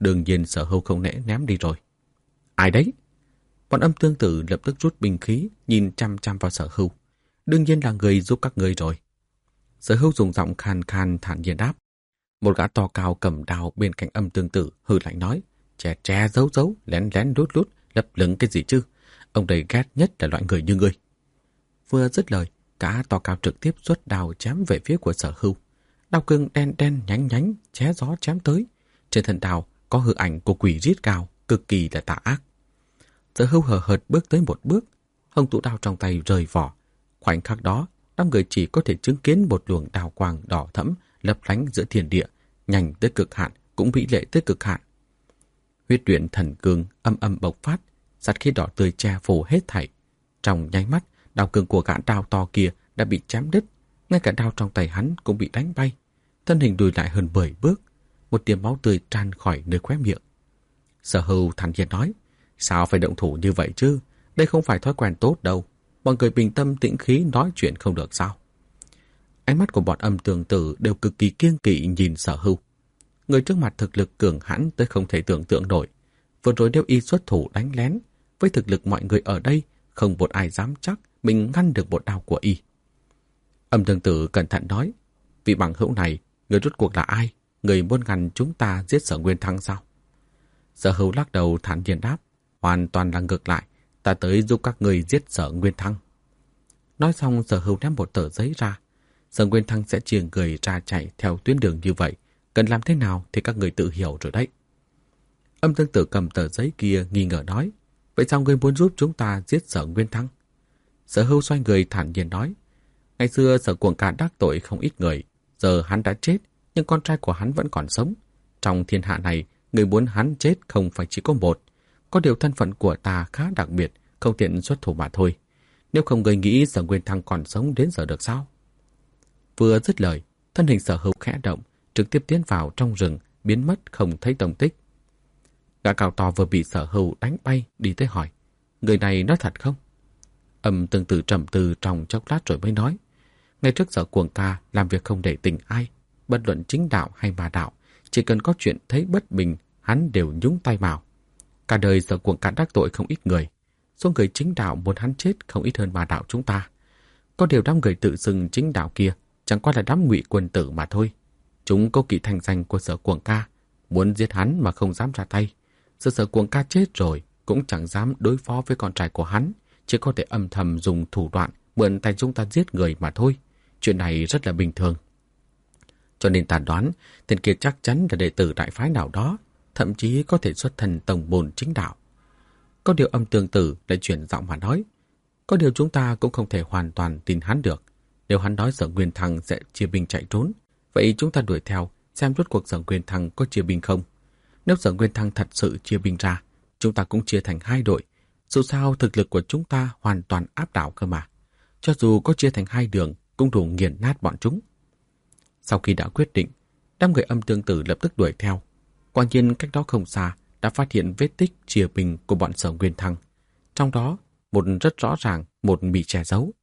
đương nhiên Sở Hưu không nẽ ném đi rồi. Ai đấy? Bọn Âm Tương Tử lập tức rút binh khí, nhìn chăm chăm vào Sở Hưu. Đương nhiên là người giúp các ngươi rồi. Sở Hưu dùng giọng khan khan thản nhiên đáp. Một gã to cao cầm đao bên cạnh Âm Tương Tử hừ lạnh nói, che che giấu giấu, lén lén lút lút, lập lửng cái gì chứ? Ông đây ghét nhất là loại người như ngươi. Vừa dứt lời, gã to cao trực tiếp xuất đao chém về phía của Sở Hưu. Đao cương đen đen nhánh nhánh, xé gió chém tới. Trên thân đao có hư ảnh của quỷ rít cao, cực kỳ là tà ác. Sở Hưu hờ hợt bước tới một bước, hông tụ đao trong tay rời vỏ. Khoảnh khắc đó, đám người chỉ có thể chứng kiến một luồng đào quang đỏ thẫm lấp lánh giữa thiên địa, nhanh tới cực hạn, cũng vĩ lệ tới cực hạn. Huyết luyện thần cương âm âm bộc phát, sát khí đỏ tươi che phủ hết thảy. Trong nháy mắt, đao cương của gã đao to kia đã bị chém đứt, ngay cả đao trong tay hắn cũng bị đánh bay. Thân hình lùi lại hơn 10 bước, một tia máu tươi tràn khỏi nơi khóe miệng. Sở Hưu thản nhiên nói, sao phải động thủ như vậy chứ? Đây không phải thói quen tốt đâu. Mọi người bình tâm tĩnh khí nói chuyện không được sao? Ánh mắt của bọn Âm Tương Tử đều cực kỳ kiêng kỵ nhìn Sở Hưu. Người trước mặt thực lực cường hãn tới không thể tưởng tượng nổi. Vừa rồi nếu y xuất thủ đánh lén, với thực lực mọi người ở đây, không một ai dám chắc mình ngăn được một đao của y. Âm Tương Tử cẩn thận nói, vị bằng hữu này, người rốt cuộc là ai? Người muốn ngăn chúng ta giết Sở Nguyên Thăng sao? Sở Hưu lắc đầu thản nhiên đáp, hoàn toàn là ngược lại, ta tới giúp các người giết Sở Nguyên Thăng. Nói xong, Sở Hưu ném một tờ giấy ra. Sở Nguyên Thăng sẽ chia người ra chạy theo tuyến đường như vậy, cần làm thế nào thì các người tự hiểu rồi đấy. Âm Tương Tử cầm tờ giấy kia nghi ngờ nói, vậy sao ngươi muốn giúp chúng ta giết Sở Nguyên Thăng? Sở Hưu xoay người thản nhiên nói, ngày xưa Sở Cuồng Ca đắc tội không ít người, giờ hắn đã chết, nhưng con trai của hắn vẫn còn sống. Trong thiên hạ này, người muốn hắn chết không phải chỉ có một. Có điều thân phận của ta khá đặc biệt, không tiện xuất thủ mà thôi. Nếu không người nghĩ Sở Nguyên Thăng còn sống đến giờ được sao? Vừa dứt lời, thân hình Sở Hưu khẽ động, trực tiếp tiến vào trong rừng, biến mất không thấy tung tích. Gã cao to vừa bị Sở Hưu đánh bay đi tới hỏi, người này nói thật không? Âm Tương Tử trầm tư trong chốc lát rồi mới nói, ngày trước Sở Cuồng Ca làm việc không để tình ai, bất luận chính đạo hay ma đạo, chỉ cần có chuyện thấy bất bình, hắn đều nhúng tay vào. Cả đời Sở Cuồng Ca đắc tội không ít người, số người chính đạo muốn hắn chết không ít hơn ma đạo chúng ta. Có điều đám người tự xưng chính đạo kia chẳng qua là đám ngụy quân tử mà thôi. Chúng có kỵ thành danh của Sở Cuồng Ca, muốn giết hắn mà không dám ra tay. Giờ Sở Cuồng Ca chết rồi cũng chẳng dám đối phó với con trai của hắn, chỉ có thể âm thầm dùng thủ đoạn mượn tay chúng ta giết người mà thôi. Chuyện này rất là bình thường. Cho nên ta đoán tên kia chắc chắn là đệ tử đại phái nào đó, thậm chí có thể xuất thân tổng môn chính đạo. Có điều Âm Tương Tử lại chuyển giọng mà nói, có điều chúng ta cũng không thể hoàn toàn tin hắn được. Nếu hắn nói Sở Nguyên Thăng sẽ chia binh chạy trốn, vậy chúng ta đuổi theo xem rốt cuộc Sở Nguyên Thăng có chia binh không. Nếu Sở Nguyên Thăng thật sự chia binh ra, chúng ta cũng chia thành hai đội. Dù sao thực lực của chúng ta hoàn toàn áp đảo cơ mà. Cho dù có chia thành hai đường, cũng đủ nghiền nát bọn chúng. Sau khi đã quyết định, đám người Âm Tương Tử lập tức đuổi theo. Quả nhiên cách đó không xa đã phát hiện vết tích chia binh của bọn Sở Nguyên Thăng. Trong đó, một rất rõ ràng, một bị che giấu.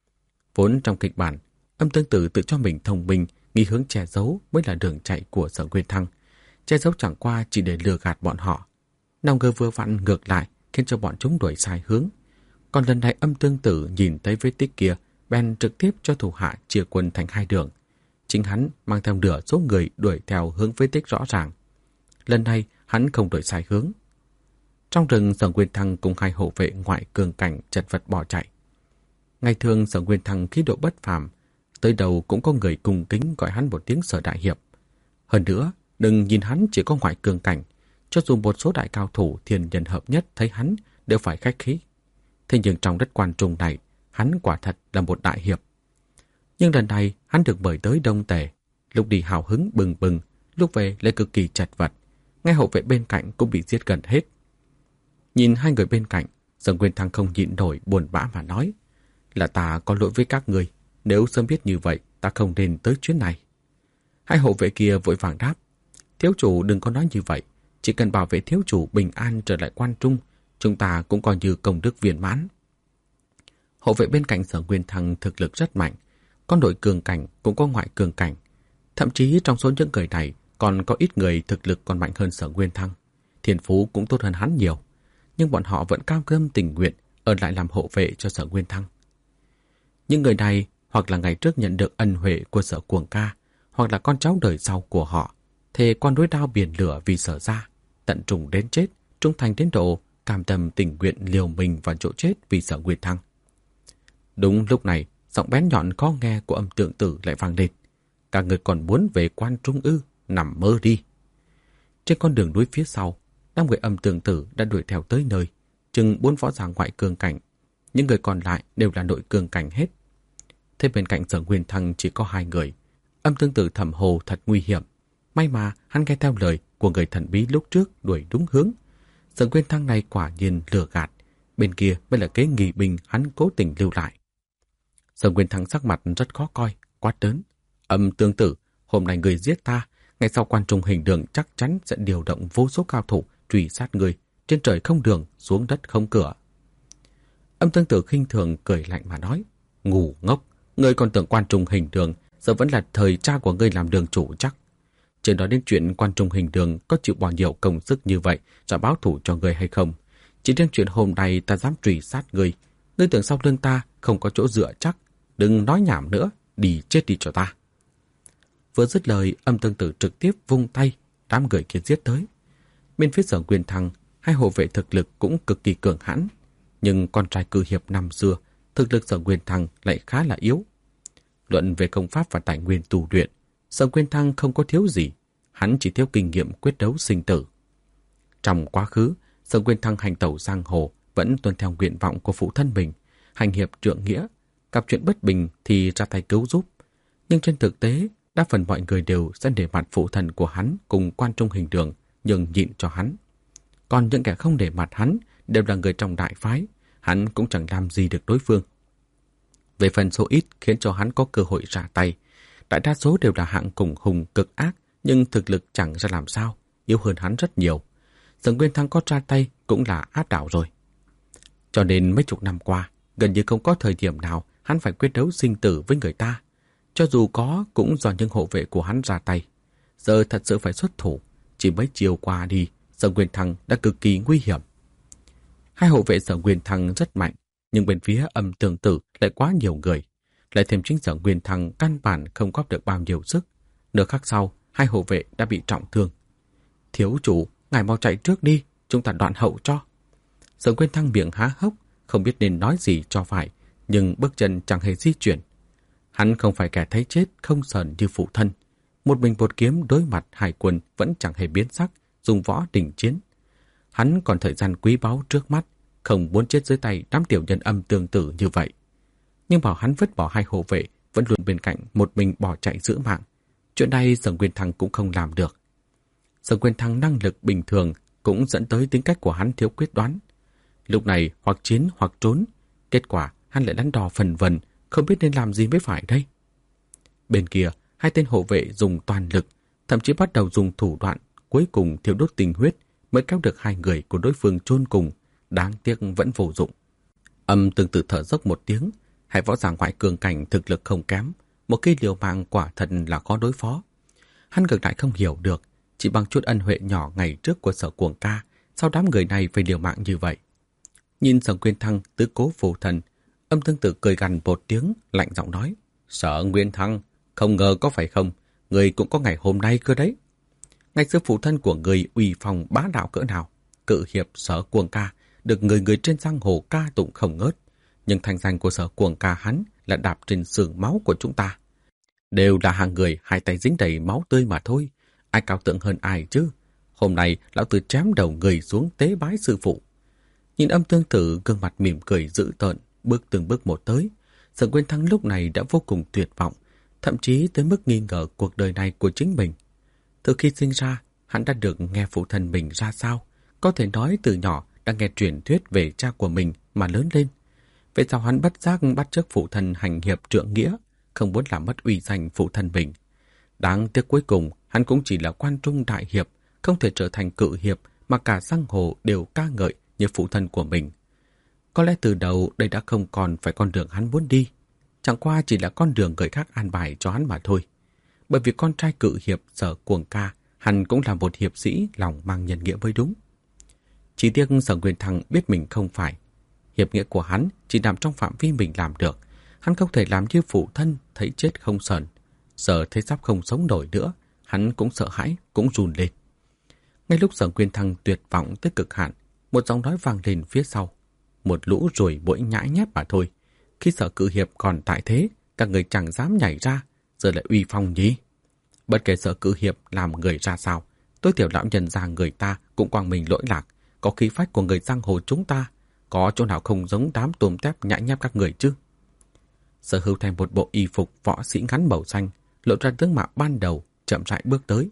Vốn trong kịch bản, Âm Tương Tử tự cho mình thông minh, nghĩ hướng che giấu mới là đường chạy của Sở Nguyên Thăng. Che giấu chẳng qua chỉ để lừa gạt bọn họ. Nào ngờ vừa vặn ngược lại, khiến cho bọn chúng đuổi sai hướng. Còn lần này Âm Tương Tử nhìn thấy vết tích kia, bèn trực tiếp cho thủ hạ chia quân thành hai đường. Chính hắn mang theo nửa số người đuổi theo hướng vết tích rõ ràng. Lần này hắn không đuổi sai hướng. Trong rừng, Sở Nguyên Thăng cùng hai hộ vệ ngoại cường cảnh chật vật bỏ chạy. Ngày thường Sở Nguyên Thăng khí độ bất phàm, tới đầu cũng có người cung kính gọi hắn một tiếng Sở Đại Hiệp. Hơn nữa, đừng nhìn hắn chỉ có ngoại cường cảnh, cho dù một số đại cao thủ thiên nhân hợp nhất thấy hắn đều phải khách khí. Thế nhưng trong đất quan trung này, hắn quả thật là một đại hiệp. Nhưng lần này hắn được mời tới Đông Tề, lúc đi hào hứng bừng bừng, lúc về lại cực kỳ chật vật, ngay hộ vệ bên cạnh cũng bị giết gần hết. Nhìn hai người bên cạnh, Sở Nguyên Thăng không nhịn nổi buồn bã mà nói, là ta có lỗi với các người, nếu sớm biết như vậy ta không nên tới chuyến này. Hai hộ vệ kia vội vàng đáp, thiếu chủ đừng có nói như vậy, chỉ cần bảo vệ thiếu chủ bình an trở lại quan trung, chúng ta cũng coi như công đức viên mãn. Hộ vệ bên cạnh Sở Nguyên Thăng thực lực rất mạnh, con đội cường cảnh cũng có ngoại cường cảnh. Thậm chí trong số những người này Còn có ít người thực lực còn mạnh hơn Sở Nguyên Thăng. Thiên phú cũng tốt hơn hắn nhiều. Nhưng bọn họ vẫn cam cam tình nguyện ở lại làm hộ vệ cho Sở Nguyên Thăng. Những người này hoặc là ngày trước nhận được ân huệ của Sở Cuồng Ca, hoặc là con cháu đời sau của họ, thề con đối đao biển lửa vì Sở gia, tận trùng đến chết, trung thành đến độ cam tâm tình nguyện liều mình vào chỗ chết vì Sở Nguyên Thăng. Đúng lúc này, giọng bén nhọn khó nghe của Âm Tương Tử lại vang lên. Các người còn muốn về Quan Trung ư? Nằm mơ đi. Trên con đường núi phía sau, đám người Âm Tương Tử đã đuổi theo tới nơi, chừng 4 võ giả ngoại cường cảnh. Những người còn lại đều là nội cường cảnh hết. Thế bên cạnh Sở Nguyên Thăng chỉ có 2 người. Âm Tương Tử thầm hồ thật nguy hiểm. May mà hắn nghe theo lời của người thần bí lúc trước đuổi đúng hướng. Sở Nguyên Thăng này quả nhiên lừa gạt. Bên kia mới là kế nghi binh hắn cố tình lưu lại. Sở Nguyên Thăng sắc mặt rất khó coi, quát lớn. Âm Tương Tử, hôm nay người giết ta, ngày sau Quan Trung Hình Đường chắc chắn sẽ điều động vô số cao thủ truy sát người, trên trời không đường, xuống đất không cửa. Âm Tương Tử khinh thường cười lạnh mà nói. Ngu ngốc, ngươi còn tưởng Quan Trung Hình Đường giờ vẫn là thời cha của ngươi làm đường chủ chắc. Chưa nói đến chuyện Quan Trung Hình Đường có chịu bao nhiêu công sức như vậy rồi báo thủ cho ngươi hay không. Chỉ riêng chuyện hôm nay ta dám truy sát ngươi. Ngươi tưởng sau lưng ta không có chỗ dựa chắc. Đừng nói nhảm nữa, đi chết đi cho ta. Vừa dứt lời, Âm Tương Tử trực tiếp vung tay, đám người kia giết tới. Bên phía Sở Nguyên Thăng, 2 hộ vệ thực lực cũng cực kỳ cường hãn. Nhưng con trai cử hiệp năm xưa, thực lực Sở Nguyên Thăng lại khá là yếu. Luận về công pháp và tài nguyên tu luyện, Sở Nguyên Thăng không có thiếu gì, hắn chỉ thiếu kinh nghiệm quyết đấu sinh tử. Trong quá khứ, Sở Nguyên Thăng hành tẩu giang hồ vẫn tuân theo nguyện vọng của phụ thân mình, hành hiệp trượng nghĩa, gặp chuyện bất bình thì ra tay cứu giúp. Nhưng trên thực tế, đa phần mọi người đều sẽ để mặt phụ thân của hắn cùng Quan Trung Hình Đường, nhường nhịn cho hắn. Còn những kẻ không để mặt hắn đều là người trong đại phái, hắn cũng chẳng làm gì được đối phương. Về phần số ít khiến cho hắn có cơ hội ra tay, đại đa số đều là hạng cùng hùng cực ác, nhưng thực lực chẳng ra làm sao, yếu hơn hắn rất nhiều. Sở Nguyên Thăng có ra tay cũng là áp đảo rồi. Cho nên mấy chục năm qua, gần như không có thời điểm nào hắn phải quyết đấu sinh tử với người ta. Cho dù có, cũng do những hộ vệ của hắn ra tay. Giờ thật sự phải xuất thủ, chỉ mấy chiều qua đi, Sở Nguyên Thăng đã cực kỳ nguy hiểm. 2 hộ vệ Sở Nguyên Thăng rất mạnh, nhưng bên phía Âm Tương Tử lại quá nhiều người. Lại thêm chính Sở Nguyên Thăng căn bản không góp được bao nhiêu sức. Nửa khắc sau, 2 hộ vệ đã bị trọng thương. Thiếu chủ, ngài mau chạy trước đi, chúng ta đoạn hậu cho. Sở Nguyên Thăng miệng há hốc, không biết nên nói gì cho phải, nhưng bước chân chẳng hề di chuyển. Hắn không phải kẻ thấy chết không sờn như phụ thân. Một mình một kiếm đối mặt hải quân vẫn chẳng hề biến sắc, dùng võ đình chiến. Hắn còn thời gian quý báu trước mắt, không muốn chết dưới tay đám tiểu nhân Âm Tương Tử như vậy. Nhưng bảo hắn vứt bỏ 2 hộ vệ, vẫn luôn bên cạnh một mình bỏ chạy giữ mạng. Chuyện này Sở Nguyên Thăng cũng không làm được. Sở Nguyên Thăng năng lực bình thường cũng dẫn tới tính cách của hắn thiếu quyết đoán. Lúc này hoặc chiến hoặc trốn, kết quả hắn lại đắn đo phần vân, không biết nên làm gì mới phải đây. Bên kia, 2 tên hộ vệ dùng toàn lực, thậm chí bắt đầu dùng thủ đoạn, cuối cùng thiêu đốt tình huyết mới kéo được 2 người của đối phương chôn cùng, đáng tiếc vẫn vô dụng. Âm Tương Tử thở dốc một tiếng, 2 võ giả ngoại cường cảnh thực lực không kém, một cây liều mạng quả thật là khó đối phó. Hắn ngược lại không hiểu được, chỉ bằng chút ân huệ nhỏ ngày trước của Sở Cuồng Ca, sao đám người này phải liều mạng như vậy? Nhìn Sở Nguyên Thăng tứ cố phụ thần, Âm Tương Tử cười gằn một tiếng, lạnh giọng nói: Sở Nguyên Thăng, không ngờ có phải không, người cũng có ngày hôm nay cơ đấy. Ngày xưa phụ thân của người uy phong bá đạo cỡ nào, cự hiệp Sở Cuồng Ca được người người trên giang hồ ca tụng không ngớt, nhưng thành danh của Sở Cuồng Ca hắn là đạp trên xương máu của chúng ta. Đều là hàng người 2 tay dính đầy máu tươi mà thôi, ai cao tượng hơn ai chứ. Hôm nay lão tử chém đầu người xuống tế bái sư phụ. Nhìn Âm Tương Tử gương mặt mỉm cười dữ tợn, bước từng bước một tới, Sở Nguyên Thăng lúc này đã vô cùng tuyệt vọng, thậm chí tới mức nghi ngờ cuộc đời này của chính mình. Từ khi sinh ra, hắn đã được nghe phụ thân mình ra sao, có thể nói từ nhỏ đã nghe truyền thuyết về cha của mình mà lớn lên. Vậy sao hắn bất giác bắt chước phụ thân hành hiệp trượng nghĩa, không muốn làm mất uy danh phụ thân mình. Đáng tiếc cuối cùng, hắn cũng chỉ là quan trung đại hiệp, không thể trở thành cự hiệp mà cả giang hồ đều ca ngợi như phụ thân của mình. Có lẽ từ đầu đây đã không còn phải con đường hắn muốn đi, chẳng qua chỉ là con đường người khác an bài cho hắn mà thôi. Bởi vì con trai cự hiệp Sở Cuồng Ca Hắn cũng là một hiệp sĩ lòng mang nhân nghĩa mới đúng. Chỉ tiếc Sở Nguyên Thăng biết mình không phải. Hiệp nghĩa của hắn chỉ nằm trong phạm vi mình làm được. Hắn không thể làm như phụ thân thấy chết không sờn. Giờ thấy sắp không sống nổi nữa, hắn cũng sợ hãi, cũng run lên. Ngay lúc Sở Nguyên Thăng tuyệt vọng tới cực hạn, một giọng nói vang lên phía sau. Một lũ ruồi muỗi nhãi nhép mà thôi. Khi Sở Cự Hiệp còn tại thế, các người chẳng dám nhảy ra, giờ lại uy phong nhỉ. Bất kể Sở Cự Hiệp làm người ra sao, tối thiểu lão nhân gia người ta cũng quang minh lỗi lạc, có khí phách của người giang hồ chúng ta, có chỗ nào không giống đám tôm tép nhãi nhép các người chứ. Sở Hưu thay một bộ y phục võ sĩ ngắn màu xanh, lộ ra tướng mạo ban đầu, chậm rãi bước tới.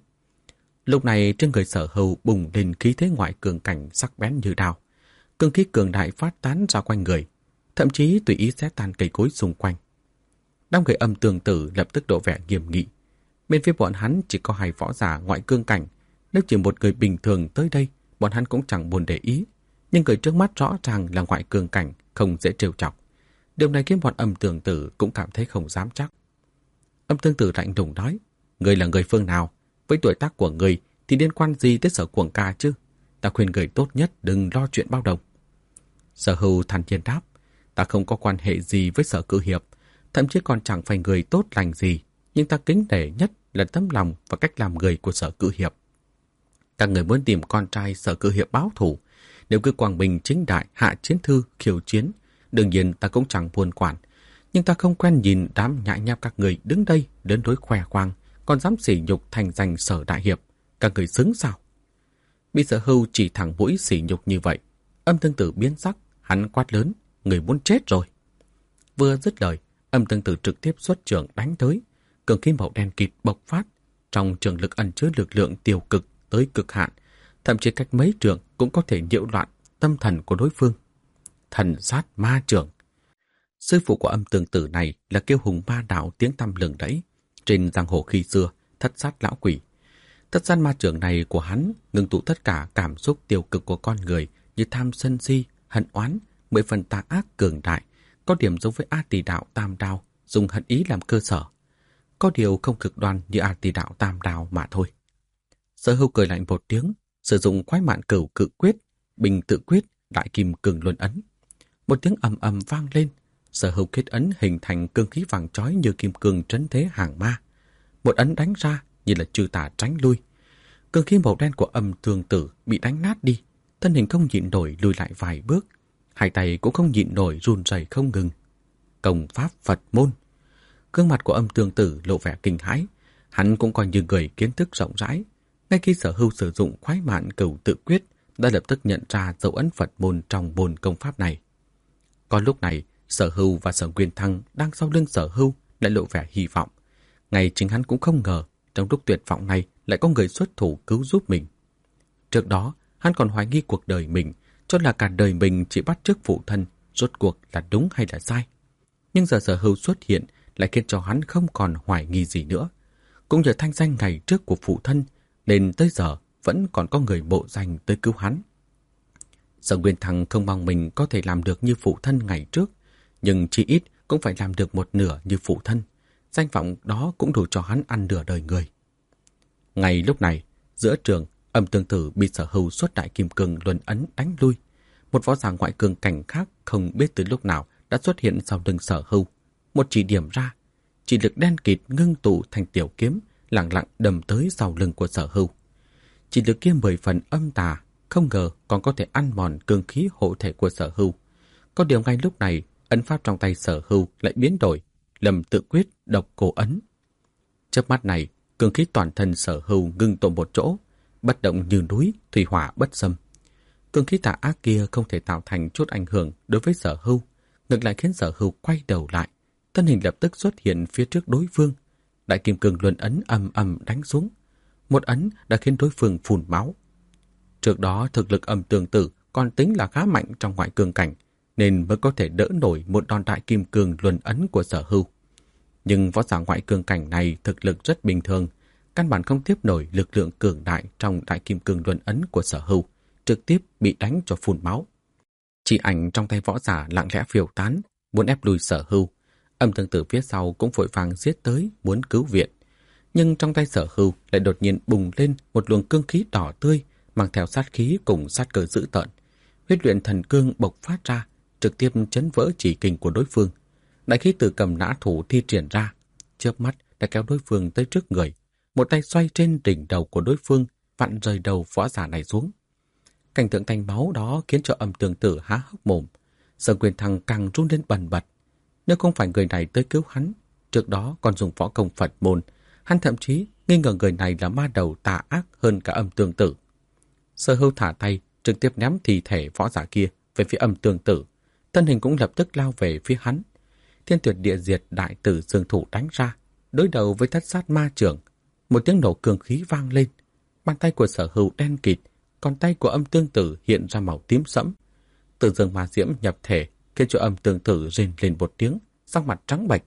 Lúc này trên người Sở Hưu bùng lên khí thế ngoại cường cảnh sắc bén như đao. Cương khí cường đại phát tán ra quanh người, thậm chí tùy ý xé tan cây cối xung quanh. Đám người Âm Tường Tử lập tức độ vẻ nghiêm nghị. Bên phía bọn hắn chỉ có 2 võ giả ngoại cương cảnh, nếu chỉ một người bình thường tới đây, bọn hắn cũng chẳng buồn để ý. Nhưng người trước mắt rõ ràng là ngoại cương cảnh, không dễ trêu chọc. Điều này khiến bọn Âm Tường Tử cũng cảm thấy không dám chắc. Âm Tường Tử lạnh lùng nói, người là người phương nào? Với tuổi tác của người thì liên quan gì tới Sở Cuồng ca chứ? Ta khuyên người tốt nhất đừng lo chuyện bao đồng. Sở Hưu thản nhiên đáp, ta không có quan hệ gì với Sở Cự Hiệp, thậm chí còn chẳng phải người tốt lành gì, nhưng ta kính nể nhất là tấm lòng và cách làm người của Sở Cự Hiệp. Các người muốn tìm con trai Sở Cự Hiệp báo thù, nếu cứ quang minh chính đại hạ chiến thư khiêu chiến, đương nhiên ta cũng chẳng buồn quản, nhưng ta không quen nhìn đám nhãi nháp các người đứng đây đến đối khoe khoang, còn dám sỉ nhục thành danh Sở Đại Hiệp, các người xứng sao? Bị Sở Hưu chỉ thẳng mũi sỉ nhục như vậy, Âm Tương Tử biến sắc, hắn quát lớn, người muốn chết rồi. Vừa dứt lời, Âm Tương Tử trực tiếp xuất trường đánh tới, cường khí màu đen kịt bộc phát, trong trường lực ẩn chứa lực lượng tiêu cực tới cực hạn, thậm chí cách mấy trường cũng có thể nhiễu loạn tâm thần của đối phương. Thần sát ma trường. Sư phụ của Âm Tương Tử này là Kiêu Hùng Ma Đạo tiếng tăm lừng lẫy trên giang hồ khi xưa, Thất Sát lão quỷ. Thất sát ma trường này của hắn ngưng tụ tất cả cảm xúc tiêu cực của con người như tham sân si, hận oán, 10 phần tà ác cường đại, có điểm giống với A Tỳ Đạo Tam Đao, dùng hận ý làm cơ sở. Có điều không cực đoan như A Tỳ Đạo Tam Đao mà thôi. Sở Hưu cười lạnh một tiếng, sử dụng Khoái Mạn Cửu Cự Quyết, Bình Tự Quyết, Đại Kim Cường Luân Ấn. Một tiếng ầm ầm vang lên, Sở Hưu kết ấn hình thành cương khí vàng chói như kim cương trấn thế hàng ma. Một ấn đánh ra như là trừ tà tránh lui. Cương khí màu đen của Âm Tương Tử bị đánh nát đi, thân hình không nhịn nổi lùi lại vài bước, 2 tay cũng không nhịn nổi run rẩy không ngừng. Công pháp Phật môn. Gương mặt của Âm Tương Tử lộ vẻ kinh hãi, hắn cũng coi như người kiến thức rộng rãi. Ngay khi Sở Hưu sử dụng Khoái Mạn Cửu Tự Quyết, đã lập tức nhận ra dấu ấn Phật môn trong môn công pháp này. Còn lúc này, Sở Hưu và Sở Nguyên Thăng đang sau lưng Sở Hưu lại lộ vẻ hy vọng. Ngay chính hắn cũng không ngờ, trong lúc tuyệt vọng này lại có người xuất thủ cứu giúp mình. Trước đó, hắn còn hoài nghi cuộc đời mình, cho là cả đời mình chỉ bắt chước phụ thân, rốt cuộc là đúng hay là sai. Nhưng giờ Sở Hưu xuất hiện lại khiến cho hắn không còn hoài nghi gì nữa. Cũng nhờ thanh danh ngày trước của phụ thân, nên tới giờ vẫn còn có người mộ danh tới cứu hắn. Sở Nguyên Thăng không mong mình có thể làm được như phụ thân ngày trước, nhưng chỉ ít cũng phải làm được một nửa như phụ thân. Danh vọng đó cũng đủ cho hắn ăn nửa đời người. Ngay lúc này, giữa trường, Âm Tương Tử bị Sở Hưu xuất Đại Kim Cương Luân Ấn đánh lui. Một võ giả ngoại cường cảnh khác không biết từ lúc nào đã xuất hiện sau lưng Sở Hưu. Một chỉ điểm ra, chỉ lực đen kịt ngưng tụ thành tiểu kiếm, lặng lặng đâm tới sau lưng của Sở Hưu. Chỉ lực kia 10 phần âm tà, không ngờ còn có thể ăn mòn cương khí hộ thể của Sở Hưu. Có điều ngay lúc này, ấn pháp trong tay Sở Hưu lại biến đổi, Lâm Tự Quyết độc cổ ấn. Chớp mắt này, cương khí toàn thân Sở Hưu ngưng tụ một chỗ, bất động như núi, thủy hỏa bất xâm. Cương khí tà ác kia không thể tạo thành chút ảnh hưởng đối với Sở Hưu, ngược lại khiến Sở Hưu quay đầu lại, thân hình lập tức xuất hiện phía trước đối phương. Đại Kim Cương Luân Ấn ầm ầm đánh xuống. Một ấn đã khiến đối phương phun máu. Trước đó thực lực Âm Tương Tử còn tính là khá mạnh trong ngoại cường cảnh, nên mới có thể đỡ nổi một đòn Đại Kim Cương Luân Ấn của Sở Hưu. Nhưng võ giả ngoại cường cảnh này thực lực rất bình thường, căn bản không tiếp nổi lực lượng cường đại trong Đại Kim Cương Luân Ấn của Sở Hưu, trực tiếp bị đánh cho phun máu. Chỉ ảnh trong tay võ giả lặng lẽ phiêu tán, muốn ép lùi Sở Hưu. Âm Tương Tử phía sau cũng vội vàng giết tới muốn cứu viện. Nhưng trong tay Sở Hưu lại đột nhiên bùng lên một luồng cương khí đỏ tươi, mang theo sát khí cùng sát cơ dữ tợn. Huyết luyện thần cương bộc phát ra, trực tiếp chấn vỡ chỉ kình của đối phương. Đại khí từ cầm nã thủ thi triển ra, chớp mắt đã kéo đối phương tới trước người, một tay xoay trên đỉnh đầu của đối phương, vặn rời đầu võ giả này xuống. Cảnh tượng thanh máu đó khiến cho Âm Tương Tử há hốc mồm. Sở Quyền Thăng càng run lên bần bật. Nếu không phải người này tới cứu hắn, trước đó còn dùng võ công Phật môn, hắn thậm chí nghi ngờ người này là ma đầu tà ác hơn cả Âm Tương Tử. Sở Hưu thả tay, trực tiếp ném thi thể võ giả kia về phía Âm Tương Tử. Thân hình cũng lập tức lao về phía hắn. Thiên Tuyệt Địa Diệt đại tử dương thủ đánh ra, đối đầu với Thất Sát Ma Trưởng. Một tiếng nổ cường khí vang lên. Bàn tay của Sở Hưu đen kịt, còn tay của Âm Tương Tử hiện ra màu tím sẫm. Tử dương ma diễm nhập thể, khiến cho Âm Tương Tử rên lên một tiếng, sắc mặt trắng bệch.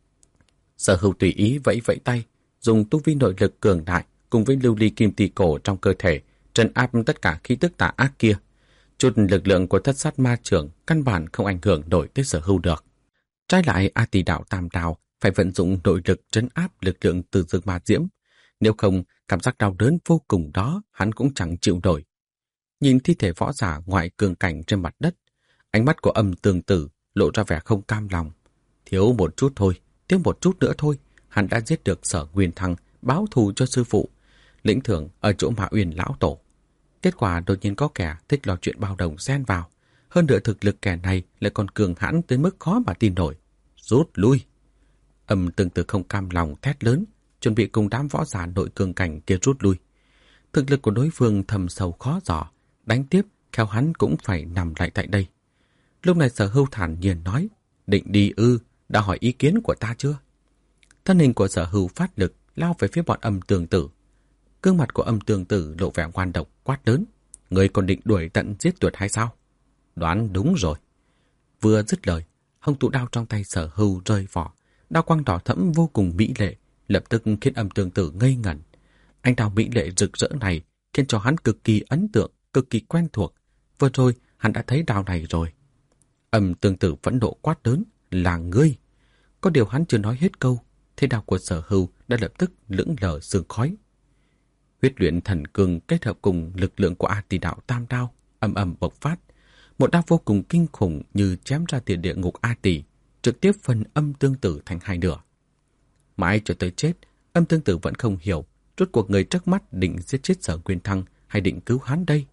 Sở Hưu tùy ý vẫy vẫy tay, dùng tu vi nội lực cường đại cùng với lưu ly kim tỳ cổ trong cơ thể trấn áp tất cả khí tức tà ác kia. Chút lực lượng của Thất Sát Ma Trưởng căn bản không ảnh hưởng nổi tới Sở Hưu được. Trái lại, A Tỳ Đạo Tam Đao phải vận dụng nội lực trấn áp lực lượng từ dương ma diễm. Nếu không, cảm giác đau đớn vô cùng đó hắn cũng chẳng chịu nổi. Nhìn thi thể võ giả ngoại cường cảnh trên mặt đất, ánh mắt của Âm Tương Tử lộ ra vẻ không cam lòng. Thiếu một chút thôi, thiếu một chút nữa thôi, hắn đã giết được Sở Nguyên Thăng, báo thù cho sư phụ, lĩnh thưởng ở chỗ Ma Uyên lão tổ. Kết quả đột nhiên có kẻ thích lo chuyện bao đồng xen vào. Hơn nữa thực lực kẻ này lại còn cường hãn tới mức khó mà tin nổi. Rút lui. Âm Tương Tử không cam lòng thét lớn, chuẩn bị cùng đám võ giả nội cường cảnh kia rút lui. Thực lực của đối phương thầm sâu khó dò, đánh tiếp theo hắn cũng phải nằm lại tại đây. Lúc này Sở Hưu thản nhiên nói, định đi ư, đã hỏi ý kiến của ta chưa? Thân hình của Sở Hưu phát lực lao về phía bọn Âm Tương Tử. Gương mặt của Âm Tương Tử lộ vẻ ngoan độc quát lớn, người còn định đuổi tận giết tuyệt hay sao? Đoán đúng rồi. Vừa dứt lời, hồng tụ đao trong tay Sở Hưu rơi vỏ, đao quang đỏ thẫm vô cùng mỹ lệ, lập tức khiến Âm Tương Tử ngây ngẩn. Anh đao mỹ lệ rực rỡ này khiến cho hắn cực kỳ ấn tượng, cực kỳ quen thuộc. Vừa rồi hắn đã thấy đao này rồi. Âm Tương Tử phẫn nộ quát lớn, là ngươi. Có điều hắn chưa nói hết câu, thế đao của Sở Hưu đã lập tức lững lờ sương khói. Huyết luyện thần cương kết hợp cùng lực lượng của A Tỳ Đạo Tam Đao ầm ầm bộc phát, một đao vô cùng kinh khủng như chém ra tiền địa ngục A Tỳ, trực tiếp phân Âm Tương Tử thành hai nửa. Mãi cho tới chết, Âm Tương Tử vẫn không hiểu rốt cuộc người trước mắt định giết chết Sở Nguyên Thăng hay định cứu hắn đây.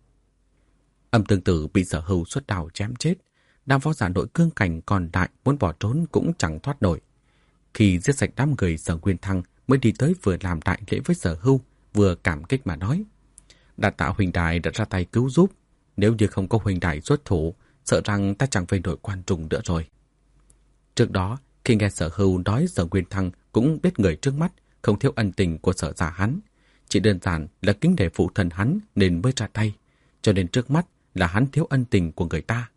Âm Tương Tử bị Sở Hưu xuất đao chém chết, đám võ giả nội cương cảnh còn lại muốn bỏ trốn cũng chẳng thoát nổi. Khi giết sạch đám người Sở Nguyên Thăng mới đi tới vừa làm đại lễ với Sở Hưu, vừa cảm kích mà nói, đa tạ huynh đài đã ra tay cứu giúp, nếu như không có huynh đài xuất thủ, sợ rằng ta chẳng về nổi quan trùng nữa rồi. Trước đó, khi nghe Sở Hưu nói Sở Nguyên Thăng cũng biết người trước mắt không thiếu ân tình của Sở gia hắn, chỉ đơn giản là kính nể phụ thân hắn nên mới ra tay, cho nên trước mắt là hắn thiếu ân tình của người ta.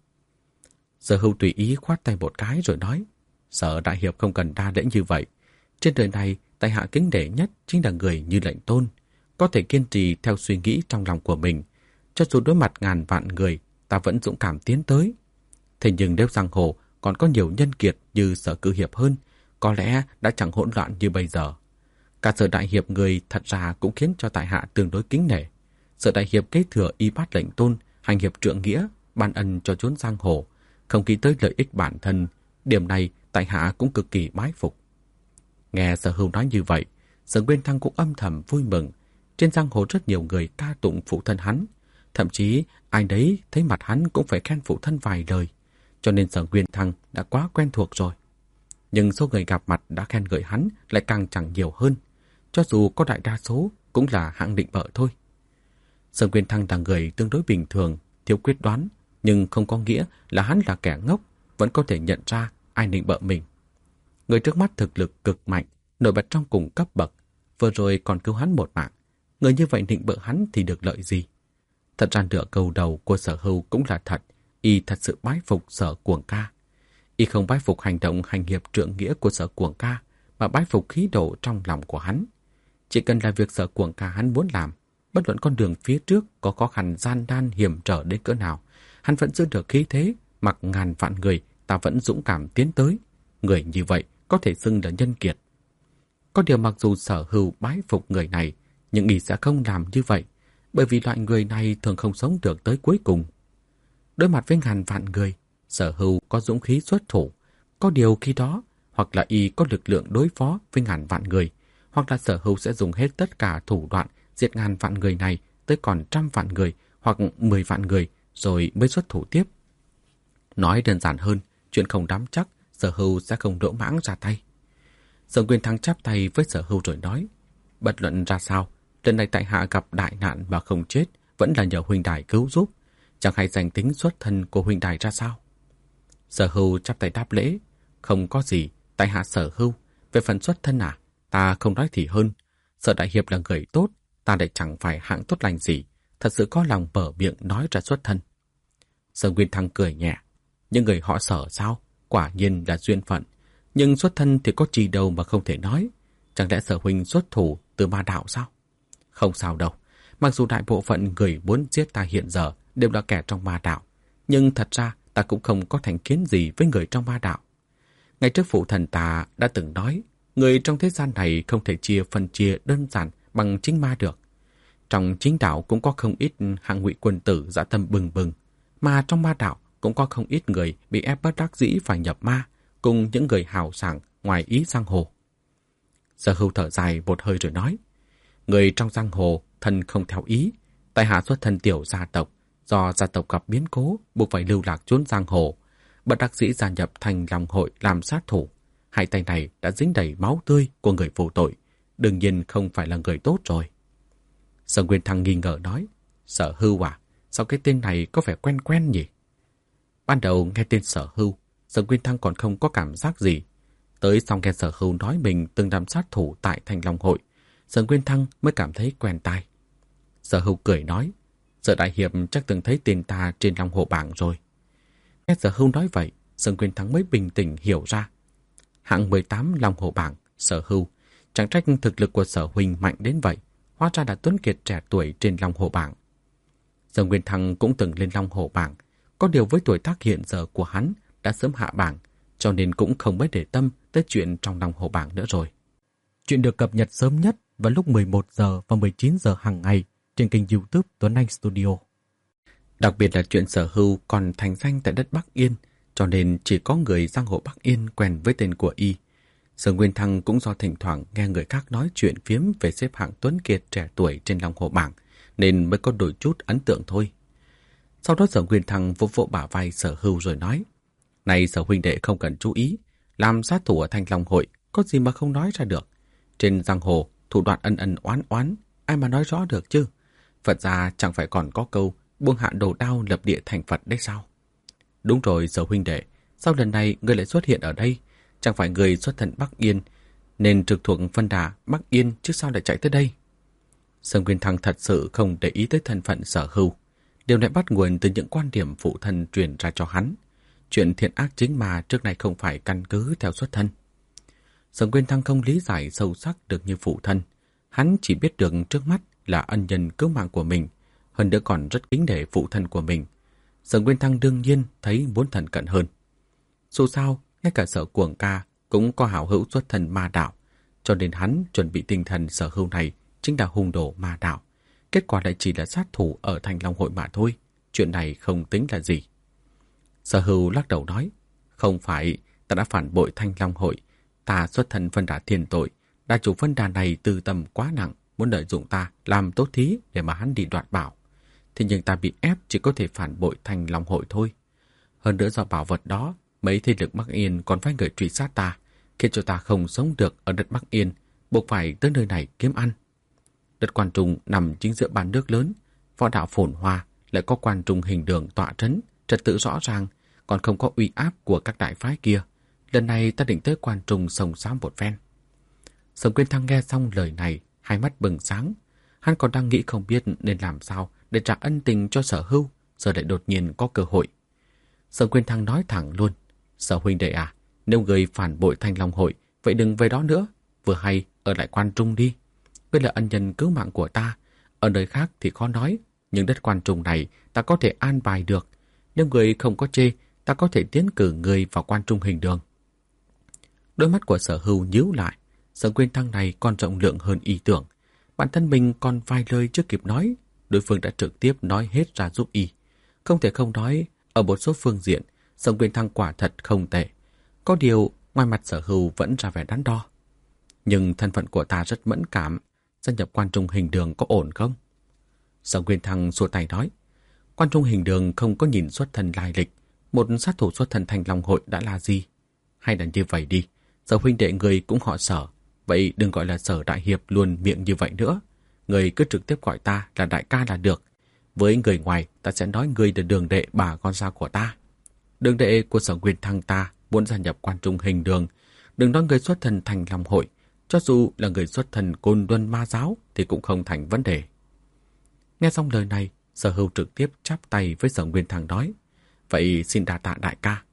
Sở Hưu tùy ý khoát tay một cái rồi nói, Sở đại hiệp không cần đa lễ như vậy, trên đời này tại hạ kính nể nhất chính là người như lệnh tôn, có thể kiên trì theo suy nghĩ trong lòng của mình, cho dù đối mặt ngàn vạn người, ta vẫn dũng cảm tiến tới. Thế nhưng nếu giang hồ còn có nhiều nhân kiệt như Sở cử hiệp hơn, có lẽ đã chẳng hỗn loạn như bây giờ. Cả Sở đại hiệp người thật ra cũng khiến cho tại hạ tương đối kính nể. Sở đại hiệp kế thừa y bát lệnh tôn, hành hiệp trượng nghĩa, ban ân cho chốn giang hồ, không nghĩ tới lợi ích bản thân, điểm này tại hạ cũng cực kỳ bái phục. Nghe Sở Hưu nói như vậy, Sở Nguyên Thăng cũng âm thầm vui mừng. Trên giang hồ rất nhiều người ca tụng phụ thân hắn, thậm chí ai đấy thấy mặt hắn cũng phải khen phụ thân vài lời, cho nên Sở Nguyên Thăng đã quá quen thuộc rồi. Nhưng số người gặp mặt đã khen ngợi hắn lại càng chẳng nhiều hơn, cho dù có đại đa số cũng là hạng định bợ thôi. Sở Nguyên Thăng là người tương đối bình thường, thiếu quyết đoán, nhưng không có nghĩa là hắn là kẻ ngốc, vẫn có thể nhận ra ai định bợ mình. Người trước mắt thực lực cực mạnh, nổi bật trong cùng cấp bậc, vừa rồi còn cứu hắn một mạng. Người như vậy định bợ hắn thì được lợi gì? Thật ra nửa câu đầu của Sở Hưu cũng là thật, y thật sự bái phục Sở Cuồng ca. Y không bái phục hành động hành hiệp trượng nghĩa của Sở Cuồng ca, mà bái phục khí độ trong lòng của hắn. Chỉ cần là việc Sở Cuồng ca hắn muốn làm, bất luận con đường phía trước có khó khăn gian nan hiểm trở đến cỡ nào, hắn vẫn giữ được khí thế, mặc ngàn vạn người, ta vẫn dũng cảm tiến tới. Người như vậy có thể xưng là nhân kiệt. Có điều mặc dù Sở Hưu bái phục người này, nhưng y sẽ không làm như vậy, bởi vì loại người này thường không sống được tới cuối cùng. Đối mặt với ngàn vạn người, Sở Hưu có dũng khí xuất thủ. Có điều khi đó, hoặc là y có lực lượng đối phó với ngàn vạn người, hoặc là Sở Hưu sẽ dùng hết tất cả thủ đoạn diệt ngàn vạn người này tới còn trăm vạn người hoặc 10 vạn người rồi mới xuất thủ tiếp. Nói đơn giản hơn, chuyện không nắm chắc, Sở Hưu sẽ không đỗ mãng ra tay. Sở Nguyên Thăng chắp tay với Sở Hưu rồi nói, bất luận ra sao, lần này tại hạ gặp đại nạn mà không chết, vẫn là nhờ huynh đài cứu giúp. Chẳng hay danh tính xuất thân của huynh đài ra sao? Sở Hưu chắp tay đáp lễ, không có gì, tại hạ Sở Hưu. Về phần xuất thân à, ta không nói thì hơn. Sở đại hiệp là người tốt, ta lại chẳng phải hạng tốt lành gì, thật sự có lòng mở miệng nói ra xuất thân. Sở Nguyên Thăng cười nhẹ, những người họ Sở sao? Quả nhiên là duyên phận. Nhưng xuất thân thì có gì đâu mà không thể nói. Chẳng lẽ Sở huynh xuất thủ từ ma đạo sao? Không sao đâu. Mặc dù đại bộ phận người muốn giết ta hiện giờ đều là kẻ trong ma đạo, nhưng thật ra ta cũng không có thành kiến gì với người trong ma đạo. Ngày trước phụ thần ta đã từng nói, người trong thế gian này không thể phân chia đơn giản bằng chính ma được. Trong chính đạo cũng có không ít hạng ngụy quân tử dã tâm bừng bừng, mà trong ma đạo cũng có không ít người bị ép bất đắc dĩ phải nhập ma, cùng những người hào sảng ngoài ý giang hồ. Sở Hưu thở dài một hơi rồi nói, người trong giang hồ thân không theo ý, tại hạ xuất thân tiểu gia tộc, do gia tộc gặp biến cố buộc phải lưu lạc trốn giang hồ, bất đắc dĩ gia nhập thành Long hội làm sát thủ. Hai tay này đã dính đầy máu tươi của người vô tội, đương nhiên không phải là người tốt rồi. Sở Nguyên Thăng nghi ngờ nói, Sở Hưu à, sao cái tên này có vẻ quen quen nhỉ? Ban đầu nghe tên Sở Hưu, Sở Nguyên Thăng còn không có cảm giác gì. Tới sau nghe Sở Hưu nói mình từng làm sát thủ tại thành Long hội, Sở Nguyên Thăng mới cảm thấy quen tai. Sở Hưu cười nói, Sở đại hiệp chắc từng thấy tên ta trên Long hồ bảng rồi. Nghe Sở Hưu nói vậy, Sở Nguyên Thăng mới bình tĩnh hiểu ra. Hạng 18 Long hồ bảng, Sở Hưu, chẳng trách thực lực của Sở huynh mạnh đến vậy, hóa ra là tuấn kiệt trẻ tuổi trên Long hồ bảng. Sở Nguyên Thăng cũng từng lên Long hồ bảng, có điều với tuổi tác hiện giờ của hắn đã sớm hạ bảng, cho nên cũng không mấy để tâm tới chuyện trong Long hồ bảng nữa rồi. Chuyện được cập nhật sớm nhất vào lúc 11 giờ và 19 giờ hàng ngày trên kênh YouTube Tuấn Anh Studio. Đặc biệt là chuyện Sở Hưu còn thành danh tại đất Bắc Yên, cho nên chỉ có người giang hồ Bắc Yên quen với tên của y. Sở Nguyên Thăng cũng do thỉnh thoảng nghe người khác nói chuyện phiếm về xếp hạng tuấn kiệt trẻ tuổi trên Long hồ bảng, nên mới có đôi chút ấn tượng thôi. Sau đó Sở Nguyên Thăng vỗ vỗ bả vai Sở Hưu rồi nói, này Sở huynh đệ không cần chú ý, làm sát thủ ở thành Long hội có gì mà không nói ra được. Trên giang hồ, thủ đoạn ân ân oán oán, ai mà nói rõ được chứ? Phật ra chẳng phải còn có câu buông hạ đồ đao lập địa thành Phật đấy sao? Đúng rồi Sở huynh đệ, sao lần này ngươi lại xuất hiện ở đây? Chẳng phải người xuất thân Bắc Yên, nên trực thuộc phân đà Bắc Yên chứ sao lại chạy tới đây? Sở Nguyên Thăng thật sự không để ý tới thân phận Sở Hưu. Điều này bắt nguồn từ những quan điểm phụ thân truyền ra cho hắn. Chuyện thiện ác chính mà trước này không phải căn cứ theo xuất thân. Sở Nguyên Thăng không lý giải sâu sắc được như phụ thân. Hắn chỉ biết được trước mắt là ân nhân cứu mạng của mình, hơn nữa còn rất kính nể phụ thân của mình. Sở Nguyên Thăng đương nhiên thấy muốn thân cận hơn. Dù sao, ngay cả Sở Cuồng Ca cũng có hảo hữu xuất thân ma đạo, cho nên hắn chuẩn bị tinh thần Sở Hưu này chính là hung đồ ma đạo. Kết quả lại chỉ là sát thủ ở thành Long hội mà thôi. Chuyện này không tính là gì. Sở Hưu lắc đầu nói, không phải, ta đã phản bội thành Long hội. Ta xuất thân phân đà thiên tội. Đà chủ phân đà này tư tâm quá nặng, muốn lợi dụng ta làm tốt thí để mà hắn đi đoạt bảo. Thế nhưng ta bị ép chỉ có thể phản bội thành Long hội thôi. Hơn nữa do bảo vật đó, mấy thế lực Bắc Yên còn phải người truy sát ta, khiến cho ta không sống được ở đất Bắc Yên, buộc phải tới nơi này kiếm ăn. Đất Quan Trung nằm chính giữa ba nước lớn, võ đạo phồn hoa, lại có Quan Trung hình đường tọa trấn, trật tự rõ ràng, còn không có uy áp của các đại phái kia. Lần này ta định tới Quan Trung sông sáo một phen. Sở Nguyên Thăng nghe xong lời này, hai mắt bừng sáng. Hắn còn đang nghĩ không biết nên làm sao để trả ân tình cho Sở Hưu, giờ lại đột nhiên có cơ hội. Sở Nguyên Thăng nói thẳng luôn, Sở huynh đệ à, nếu người phản bội thành Long hội, vậy đừng về đó nữa, vừa hay ở lại Quan Trung đi. Ngươi là ân nhân cứu mạng của ta, ở nơi khác thì khó nói, nhưng đất Quan Trung này ta có thể an bài được. Nếu người không có chê, ta có thể tiến cử người vào Quan Trung hình đường. Đôi mắt của Sở Hưu nhíu lại, Sở Quyên Thăng này còn rộng lượng hơn ý tưởng. Bản thân mình còn vài lời chưa kịp nói, đối phương đã trực tiếp nói hết ra giúp y. Không thể không nói, ở một số phương diện, Sở Quyên Thăng quả thật không tệ. Có điều, ngoài mặt Sở Hưu vẫn ra vẻ đắn đo. Nhưng thân phận của ta rất mẫn cảm, gia nhập quan trung hình đường có ổn không? Sở Quyên Thăng xua tay nói, quan trung hình đường không có nhìn xuất thân lai lịch, một sát thủ xuất thân Thanh Long hội đã là gì? Hay là như vậy đi, Sở huynh đệ người cũng họ Sở, vậy đừng gọi là Sở đại hiệp luôn miệng như vậy nữa. Người cứ trực tiếp gọi ta là đại ca là được. Với người ngoài, ta sẽ nói người là đường đệ bà con xa của ta. Đường đệ của Sở Quyên Thăng ta muốn gia nhập quan trung hình đường. Đừng nói người xuất thân Thanh Long hội, cho dù là người xuất thân Côn Luân Ma giáo thì cũng không thành vấn đề. Nghe xong lời này, Sở Hưu trực tiếp chắp tay với Sở Quyên Thăng nói, vậy xin đa tạ đại ca.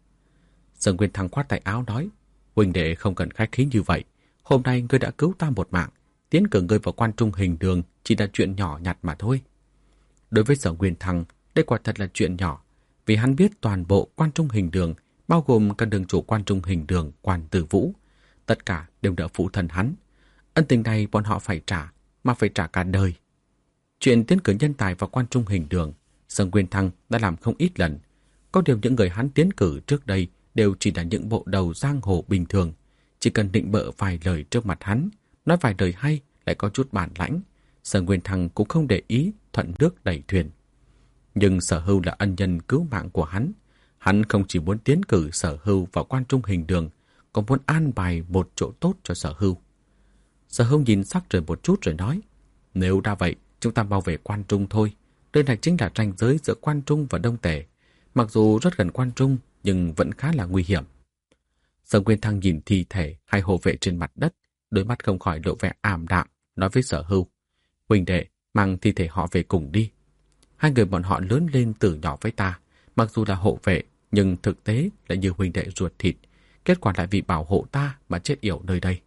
Sở Quyên Thăng khoát tay áo nói, huynh đệ không cần khách khí như vậy. Hôm nay ngươi đã cứu ta một mạng, tiến cử ngươi vào quan trung hình đường chỉ là chuyện nhỏ nhặt mà thôi. Đối với Sở Quyên Thăng, đây quả thật là chuyện nhỏ, vì hắn biết toàn bộ quan trung hình đường, bao gồm cả đường chủ quan trung hình đường Quan Tử Vũ, tất cả đều đã phụ thân hắn. Ân tình này bọn họ phải trả, mà phải trả cả đời. Chuyện tiến cử nhân tài vào quan trung hình đường, Sở Quyên Thăng đã làm không ít lần. Có điều những người hắn tiến cử trước đây đều chỉ là những bộ đầu giang hồ bình thường, chỉ cần định bợ vài lời trước mặt hắn, nói vài lời hay lại có chút bản lãnh, Sở Quyên Thăng cũng không để ý, thuận nước đẩy thuyền. Nhưng Sở Hưu là ân nhân cứu mạng của hắn không chỉ muốn tiến cử Sở Hưu vào quan trung hình đường, còn muốn an bài một chỗ tốt cho Sở Hưu. Sở Hưu nhìn sắc trời một chút rồi nói, nếu đã vậy, chúng ta bảo vệ quan trung thôi. Đây này chính là ranh giới giữa quan trung và Đông Tề. Mặc dù rất gần quan trung, nhưng vẫn khá là nguy hiểm. Sở Quyên Thăng nhìn thi thể hai hộ vệ trên mặt đất, đôi mắt không khỏi lộ vẻ ảm đạm, nói với Sở Hưu, huynh đệ, mang thi thể họ về cùng đi. Hai người bọn họ lớn lên từ nhỏ với ta, mặc dù là hộ vệ, nhưng thực tế là như huynh đệ ruột thịt, kết quả lại vì bảo hộ ta mà chết yểu nơi đây.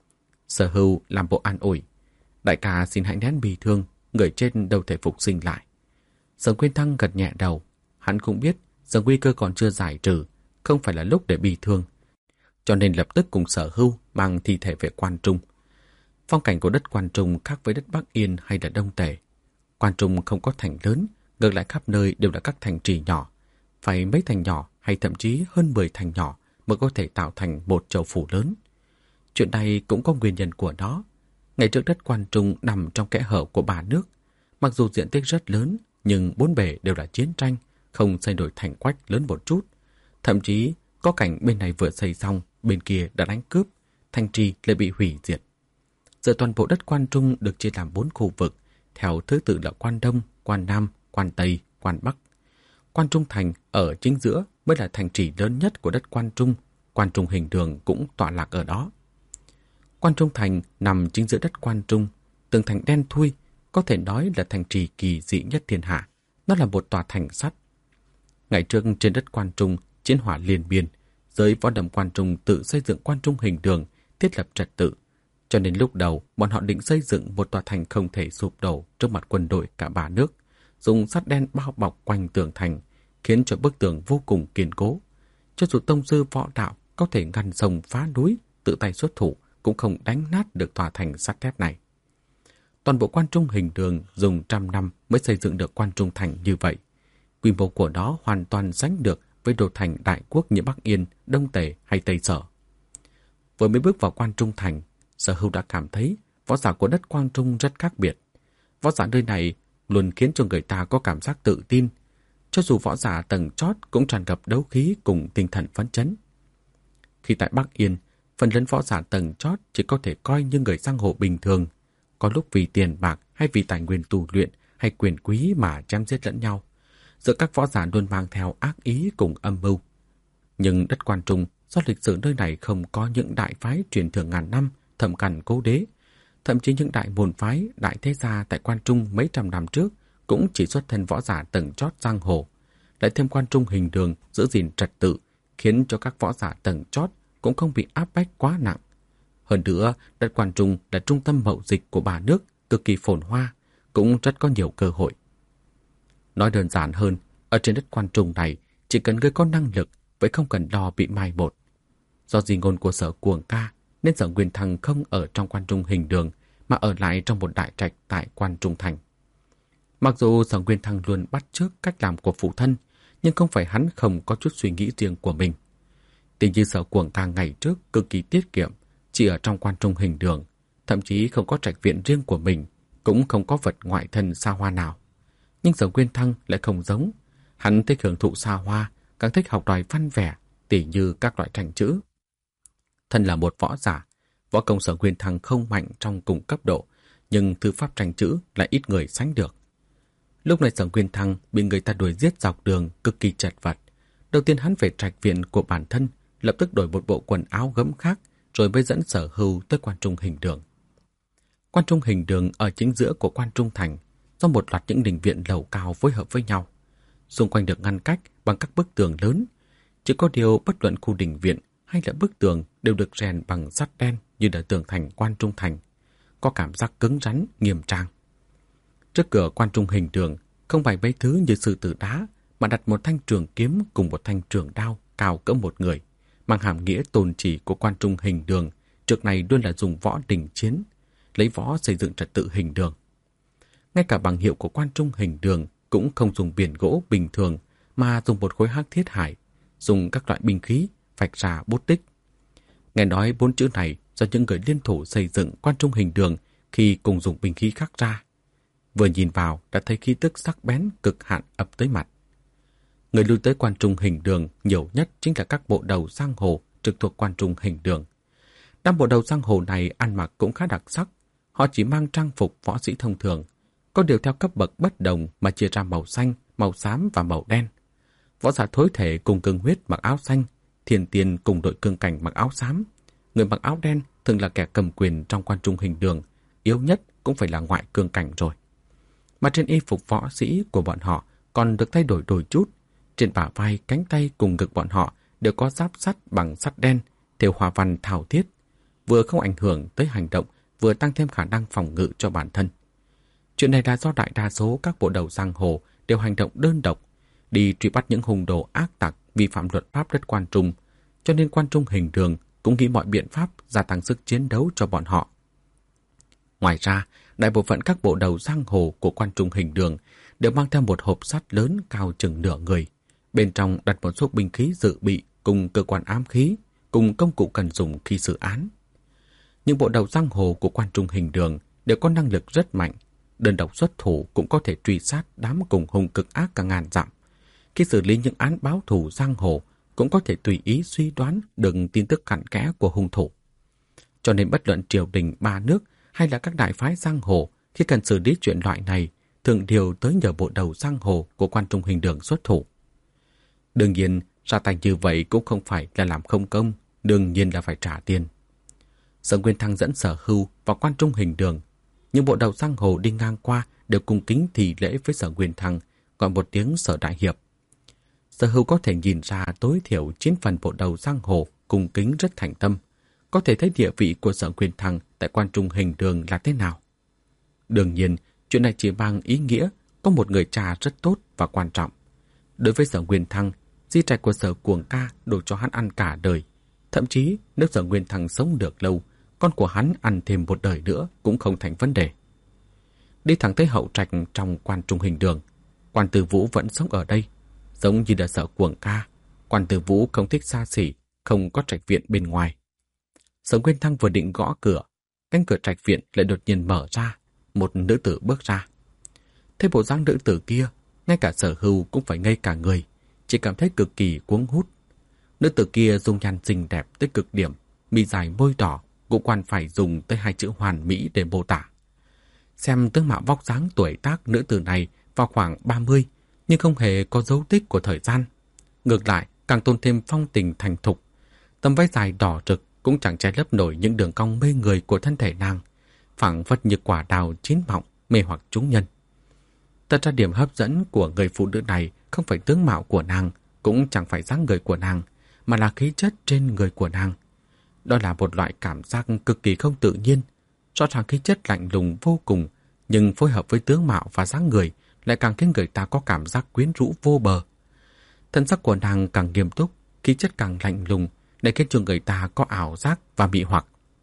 Sở Hưu làm bộ an ủi, đại ca xin hãy nén bi thương, người trên đâu thể phục sinh lại. Sở Quyên Thăng gật nhẹ đầu, hắn cũng biết giờ nguy cơ còn chưa giải trừ, không phải là lúc để bi thương, cho nên lập tức cùng Sở Hưu mang thi thể về quan trung. Phong cảnh của đất quan trung khác với đất Bắc Yên hay là Đông Tề. Quan trung không có thành lớn, ngược lại khắp nơi đều là các thành trì nhỏ, phải mấy thành nhỏ hay thậm chí hơn 10 thành nhỏ mới có thể tạo thành một châu phủ lớn. Chuyện này cũng có nguyên nhân của nó. Ngày trước đất quan trung nằm trong kẽ hở của 3 nước, mặc dù diện tích rất lớn, nhưng bốn bề đều là chiến tranh, không xây đổi thành quách lớn một chút. Thậm chí có cảnh bên này vừa xây xong, bên kia đã đánh cướp, thành trì lại bị hủy diệt. Giờ toàn bộ đất quan trung được chia làm 4 khu vực, theo thứ tự là Quan Đông, Quan Nam, Quan Tây, Quan Bắc. Quan Trung Thành ở chính giữa mới là thành trì lớn nhất của đất Quan Trung, Quan Trung hình đường cũng tọa lạc ở đó. Quan Trung Thành nằm chính giữa đất Quan Trung, tường thành đen thui, có thể nói là thành trì kỳ dị nhất thiên hạ. Nó là một tòa thành sắt. Ngày trước trên đất Quan Trung, chiến hỏa liên miên, giới võ đầm Quan Trung tự xây dựng Quan Trung hình đường, thiết lập trật tự. Cho nên lúc đầu, bọn họ định xây dựng một tòa thành không thể sụp đổ trước mặt quân đội cả 3 nước, dùng sắt đen bao bọc quanh tường thành, khiến cho bức tường vô cùng kiên cố. Cho dù tông sư võ đạo có thể ngăn sông phá núi, tự tay xuất thủ, cũng không đánh nát được tòa thành sắt thép này. Toàn bộ Quan Trung hình đường dùng 100 năm mới xây dựng được Quan Trung Thành như vậy. Quy mô của nó hoàn toàn sánh được với đô thành đại quốc như Bắc Yên, Đông Tề hay Tây Sở. Vừa mới bước vào Quan Trung Thành, Sở Hưu đã cảm thấy võ giả của đất Quan Trung rất khác biệt. Võ giả nơi này luôn khiến cho người ta có cảm giác tự tin. Cho dù võ giả tầng chót cũng tràn ngập đấu khí cùng tinh thần phấn chấn. Khi tại Bắc Yên, phần lớn võ giả tầng chót chỉ có thể coi như người giang hồ bình thường, có lúc vì tiền bạc hay vì tài nguyên tu luyện hay quyền quý mà chém giết lẫn nhau. Giữa các võ giả luôn mang theo ác ý cùng âm mưu. Nhưng đất Quan Trung, do lịch sử nơi này không có những đại phái truyền thừa ngàn năm, thẩm cằn cố đế, thậm chí những đại môn phái, đại thế gia tại Quan Trung mấy trăm năm trước cũng chỉ xuất thân võ giả tầng chót giang hồ. Lại thêm Quan Trung hình đường giữ gìn trật tự, khiến cho các võ giả tầng chót cũng không bị áp bách quá nặng. Hơn nữa, đất Quan Trung là trung tâm mậu dịch của 3 nước, cực kỳ phồn hoa, cũng rất có nhiều cơ hội. Nói đơn giản hơn, ở trên đất Quan Trung này, chỉ cần người có năng lực, vậy không cần lo bị mai một. Do di ngôn của Sở Cuồng ca, nên Sở Nguyên Thăng không ở trong Quan Trung Hình Đường mà ở lại trong một đại trạch tại Quan Trung Thành. Mặc dù Sở Nguyên Thăng luôn bắt chước cách làm của phụ thân, nhưng không phải hắn không có chút suy nghĩ riêng của mình. Tình như Sở Cuồng Ta ngày trước cực kỳ tiết kiệm, chỉ ở trong Quan Trung Hình Đường, thậm chí không có trạch viện riêng của mình, cũng không có vật ngoại thân xa hoa nào. Nhưng Sở Nguyên Thăng lại không giống. Hắn thích hưởng thụ xa hoa, càng thích học đòi văn vẻ, tỉ như các loại tranh chữ. Thân là một võ giả, võ công Sở Nguyên Thăng không mạnh trong cùng cấp độ, nhưng thư pháp tranh chữ lại ít người sánh được. Lúc này Sở Nguyên Thăng bị người ta đuổi giết dọc đường cực kỳ chật vật. Đầu tiên hắn về trạch viện của bản thân, lập tức đổi một bộ quần áo gấm khác, rồi mới dẫn Sở Hưu tới Quan Trung Hình Đường. Quan Trung Hình Đường ở chính giữa của Quan Trung Thành, do một loạt những đình viện lầu cao phối hợp với nhau. Xung quanh được ngăn cách bằng các bức tường lớn. Chỉ có điều bất luận khu đình viện hay là bức tường đều được rèn bằng sắt đen như là tường thành Quan Trung Thành, có cảm giác cứng rắn, nghiêm trang. Trước cửa Quan Trung Hình Đường không phải mấy thứ như sư tử đá, mà đặt một thanh trường kiếm cùng một thanh trường đao cao cỡ một người, mang hàm nghĩa tôn chỉ của Quan Trung Hình Đường trước này luôn là dùng võ đình chiến, lấy võ xây dựng trật tự hình đường. Ngay cả bảng hiệu của Quan Trung Hình Đường cũng không dùng biển gỗ bình thường, mà dùng một khối hắc thiết hải, dùng các loại binh khí vạch ra bút tích. Nghe nói 4 chữ này do những người liên thủ xây dựng Quan Trung Hình Đường khi cùng dùng binh khí khắc ra. Vừa nhìn vào đã thấy khí tức sắc bén cực hạn ập tới mặt. Người lui tới Quan Trung Hình Đường nhiều nhất chính là các bộ đầu giang hồ trực thuộc Quan Trung Hình Đường. Đám bộ đầu giang hồ này ăn mặc cũng khá đặc sắc. Họ chỉ mang trang phục võ sĩ thông thường, có điều theo cấp bậc bất đồng mà chia ra màu xanh, màu xám và màu đen. Võ giả thối thể cùng cương huyết mặc áo xanh, thiên tiên cùng đội cương cảnh mặc áo xám. Người mặc áo đen thường là kẻ cầm quyền trong Quan Trung Hình Đường, yếu nhất cũng phải là ngoại cương cảnh rồi. Mà trên y phục võ sĩ của bọn họ còn được thay đổi đôi chút. Trên bả vai, cánh tay cùng ngực bọn họ đều có giáp sắt bằng sắt đen, thêu hoa văn thảo thiết, vừa không ảnh hưởng tới hành động, vừa tăng thêm khả năng phòng ngự cho bản thân. Chuyện này là do đại đa số các bộ đầu giang hồ đều hành động đơn độc, đi truy bắt những hung đồ ác tặc vi phạm luật pháp đất Quan Trung, cho nên Quan Trung Hình Đường cũng nghĩ mọi biện pháp gia tăng sức chiến đấu cho bọn họ. Ngoài ra, đại bộ phận các bộ đầu giang hồ của Quan Trung Hình Đường đều mang theo một hộp sắt lớn cao chừng nửa người. Bên trong đặt một số binh khí dự bị cùng cơ quan ám khí, cùng công cụ cần dùng khi xử án. Những bộ đầu giang hồ của Quan Trung Hình Đường đều có năng lực rất mạnh. Đơn độc xuất thủ cũng có thể truy sát đám cùng hung cực ác cả ngàn dặm. Khi xử lý những án báo thù giang hồ cũng có thể tùy ý suy đoán được tin tức cặn kẽ của hung thủ. Cho nên bất luận triều đình ba nước hay là các đại phái giang hồ khi cần xử lý chuyện loại này thường đều tới nhờ bộ đầu giang hồ của Quan Trung Hình Đường xuất thủ. Đương nhiên, ra tay như vậy cũng không phải là làm không công, đương nhiên là phải trả tiền. Sở Nguyên Thăng dẫn Sở Hưu vào Quan Trung Hình Đường. Những bộ đầu giang hồ đi ngang qua đều cung kính thì lễ với Sở Nguyên Thăng, gọi một tiếng Sở Đại Hiệp. Sở Hưu có thể nhìn ra tối thiểu 9 phần bộ đầu giang hồ cung kính rất thành tâm, có thể thấy địa vị của Sở Nguyên Thăng tại Quan Trung Hình Đường là thế nào. Đương nhiên, chuyện này chỉ mang ý nghĩa có một người cha rất tốt và quan trọng. Đối với Sở Nguyên Thăng, di trạch của Sở Cuồng Ca đủ cho hắn ăn cả đời. Thậm chí nếu Sở Nguyên Thăng sống được lâu, con của hắn ăn thêm một đời nữa cũng không thành vấn đề. Đi thẳng tới hậu trạch trong Quan Trung Hình Đường, Quan Tử Vũ vẫn sống ở đây. Giống như là Sở Cuồng Ca, Quan Tử Vũ không thích xa xỉ, không có trạch viện bên ngoài. Sở Nguyên Thăng vừa định gõ cửa, cánh cửa trạch viện lại đột nhiên mở ra, một nữ tử bước ra. Thấy bộ dáng nữ tử kia, ngay cả Sở Hưu cũng phải ngây cả người, chỉ cảm thấy cực kỳ cuống hút. Nữ tử kia dung nhan xinh đẹp tới cực điểm, mi dài môi đỏ, ngũ quan phải dùng tới 2 chữ hoàn mỹ để mô tả. Xem tướng mạo vóc dáng tuổi tác nữ tử này vào khoảng 30, nhưng không hề có dấu tích của thời gian. Ngược lại, càng tôn thêm phong tình thành thục. Tấm váy dài đỏ rực cũng chẳng che lấp nổi những đường cong mê người của thân thể nàng, phảng phất như quả đào chín mọng mê hoặc chúng nhân. Thật ra điểm hấp dẫn của người phụ nữ này không phải tướng mạo của nàng, cũng chẳng phải dáng người của nàng, mà là khí chất trên người của nàng. Đó là một loại cảm giác cực kỳ không tự nhiên. Rõ ràng khí chất lạnh lùng vô cùng, nhưng phối hợp với tướng mạo và dáng người lại càng khiến người ta có cảm giác quyến rũ vô bờ. Thân sắc của nàng càng nghiêm túc, khí chất càng lạnh lùng, để khiến cho người ta có ảo giác và bị hoặc.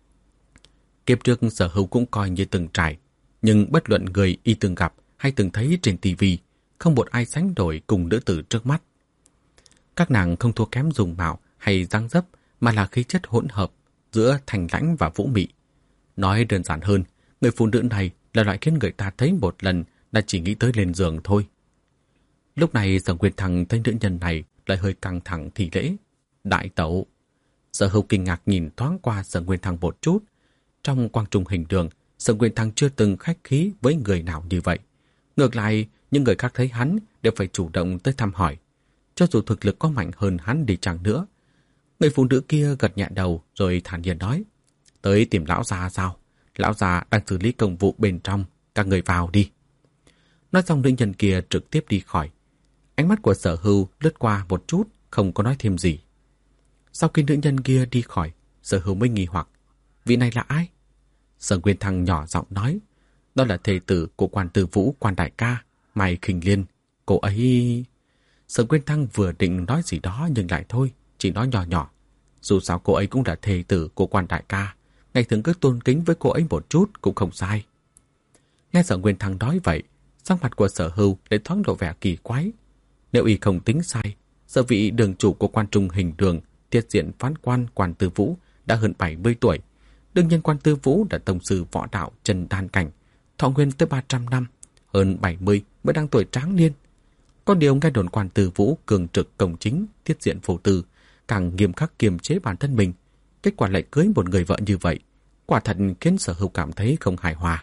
Kiếp trước Sở Hữu cũng coi như từng trải, nhưng bất luận người y từng gặp hay từng thấy trên tivi, không một ai sánh đổi cùng nữ tử trước mắt. Các nàng không thua kém dùng mạo hay dáng dấp, mà là khí chất hỗn hợp giữa thành lãnh và vũ mị. Nói đơn giản hơn, người phụ nữ này là loại khiến người ta thấy một lần là chỉ nghĩ tới lên giường thôi. Lúc này Sở Nguyên Thăng thấy nữ nhân này lại hơi căng thẳng thì lễ. Đại tẩu. Sở Hữu kinh ngạc nhìn thoáng qua Sở Nguyên Thăng một chút. Trong quang trung hình đường, Sở Nguyên Thăng chưa từng khách khí với người nào như vậy. Ngược lại, những người khác thấy hắn đều phải chủ động tới thăm hỏi. Cho dù thực lực có mạnh hơn hắn đi chăng nữa. Người phụ nữ kia gật nhẹ đầu rồi thản nhiên nói: tới tìm lão già sao? Lão già đang xử lý công vụ bên trong, các người vào đi. Nói xong nữ nhân kia trực tiếp đi khỏi. Ánh mắt của Sở Hữu lướt qua một chút, không có nói thêm gì. Sau khi nữ nhân kia đi khỏi, Sở Hữu mới nghi hoặc: vị này là ai? Sở Nguyên Thăng nhỏ giọng nói: đó là thê tử của quan tư vũ quan đại ca, Mai Khinh Liên. Cô ấy... Sở Nguyên Thăng vừa định nói gì đó nhưng lại thôi, chỉ nói nhỏ nhỏ. Dù sao cô ấy cũng là thê tử của quan đại ca, ngày thường cứ tôn kính với cô ấy một chút cũng không sai. Nghe Sở Nguyên Thăng nói vậy, sắc mặt của Sở Hữu lại thoáng lộ vẻ kỳ quái. Nếu y không tính sai, sở vị đường chủ của quan trung hình đường, tiết diện phán quan quan tư vũ đã hơn 70 tuổi. Đương nhiên quan tư vũ đã tông sư võ đạo chân đan cảnh, thọ nguyên tới 300 năm, hơn 70 mới đang tuổi tráng niên. Có điều nghe đồn quan tư vũ cường trực công chính, tiết diện phổ tư, càng nghiêm khắc kiềm chế bản thân mình. Kết quả lại cưới một người vợ như vậy, quả thật khiến Sở Hữu cảm thấy không hài hòa.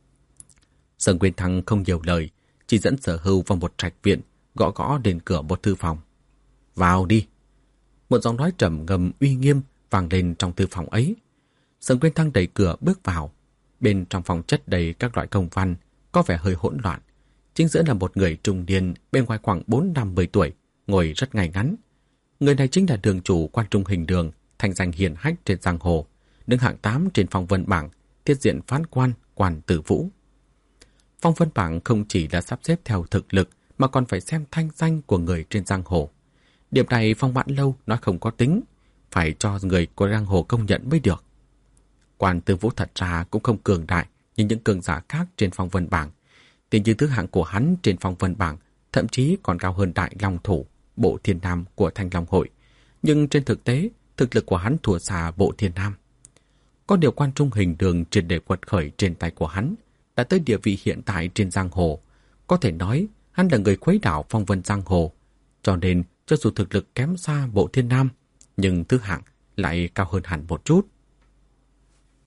Sở Nguyên Thăng không nhiều lời, chỉ dẫn Sở Hữu vào một trạch viện, gõ gõ đến cửa một thư phòng. Vào đi. Một giọng nói trầm ngâm uy nghiêm vang lên trong thư phòng ấy. Sở Nguyên Thăng đẩy cửa bước vào. Bên trong phòng chất đầy các loại công văn, có vẻ hơi hỗn loạn. Chính giữa là một người trung niên, bên ngoài khoảng 4-50 tuổi, ngồi rất ngay ngắn. Người này chính là đường chủ quan trung hình đường, thành danh hiển hách trên giang hồ, đứng hạng 8 trên phong vân bảng, tiết diện phán quan quan tử vũ. Phong vân bảng không chỉ là sắp xếp theo thực lực, mà còn phải xem thanh danh của người trên giang hồ. Điểm này Phong Mãn Lâu nói không có tính, phải cho người của giang hồ công nhận mới được. Quan Tư Vũ thật ra cũng không cường đại như những cường giả khác trên phong vân bảng. Tiền như thứ hạng của hắn trên phong vân bảng thậm chí còn cao hơn Đại Long Thủ, Bộ Thiên Nam của Thanh Long Hội. Nhưng trên thực tế, thực lực của hắn thua xa Bộ Thiên Nam. Có điều quan trung hình đường triệt để quật khởi trên tay của hắn, đã tới địa vị hiện tại trên giang hồ. Có thể nói, hắn là người khuấy đảo phong vân giang hồ. Cho nên, cho dù thực lực kém xa Bộ Thiên Nam, nhưng thứ hạng lại cao hơn hẳn một chút.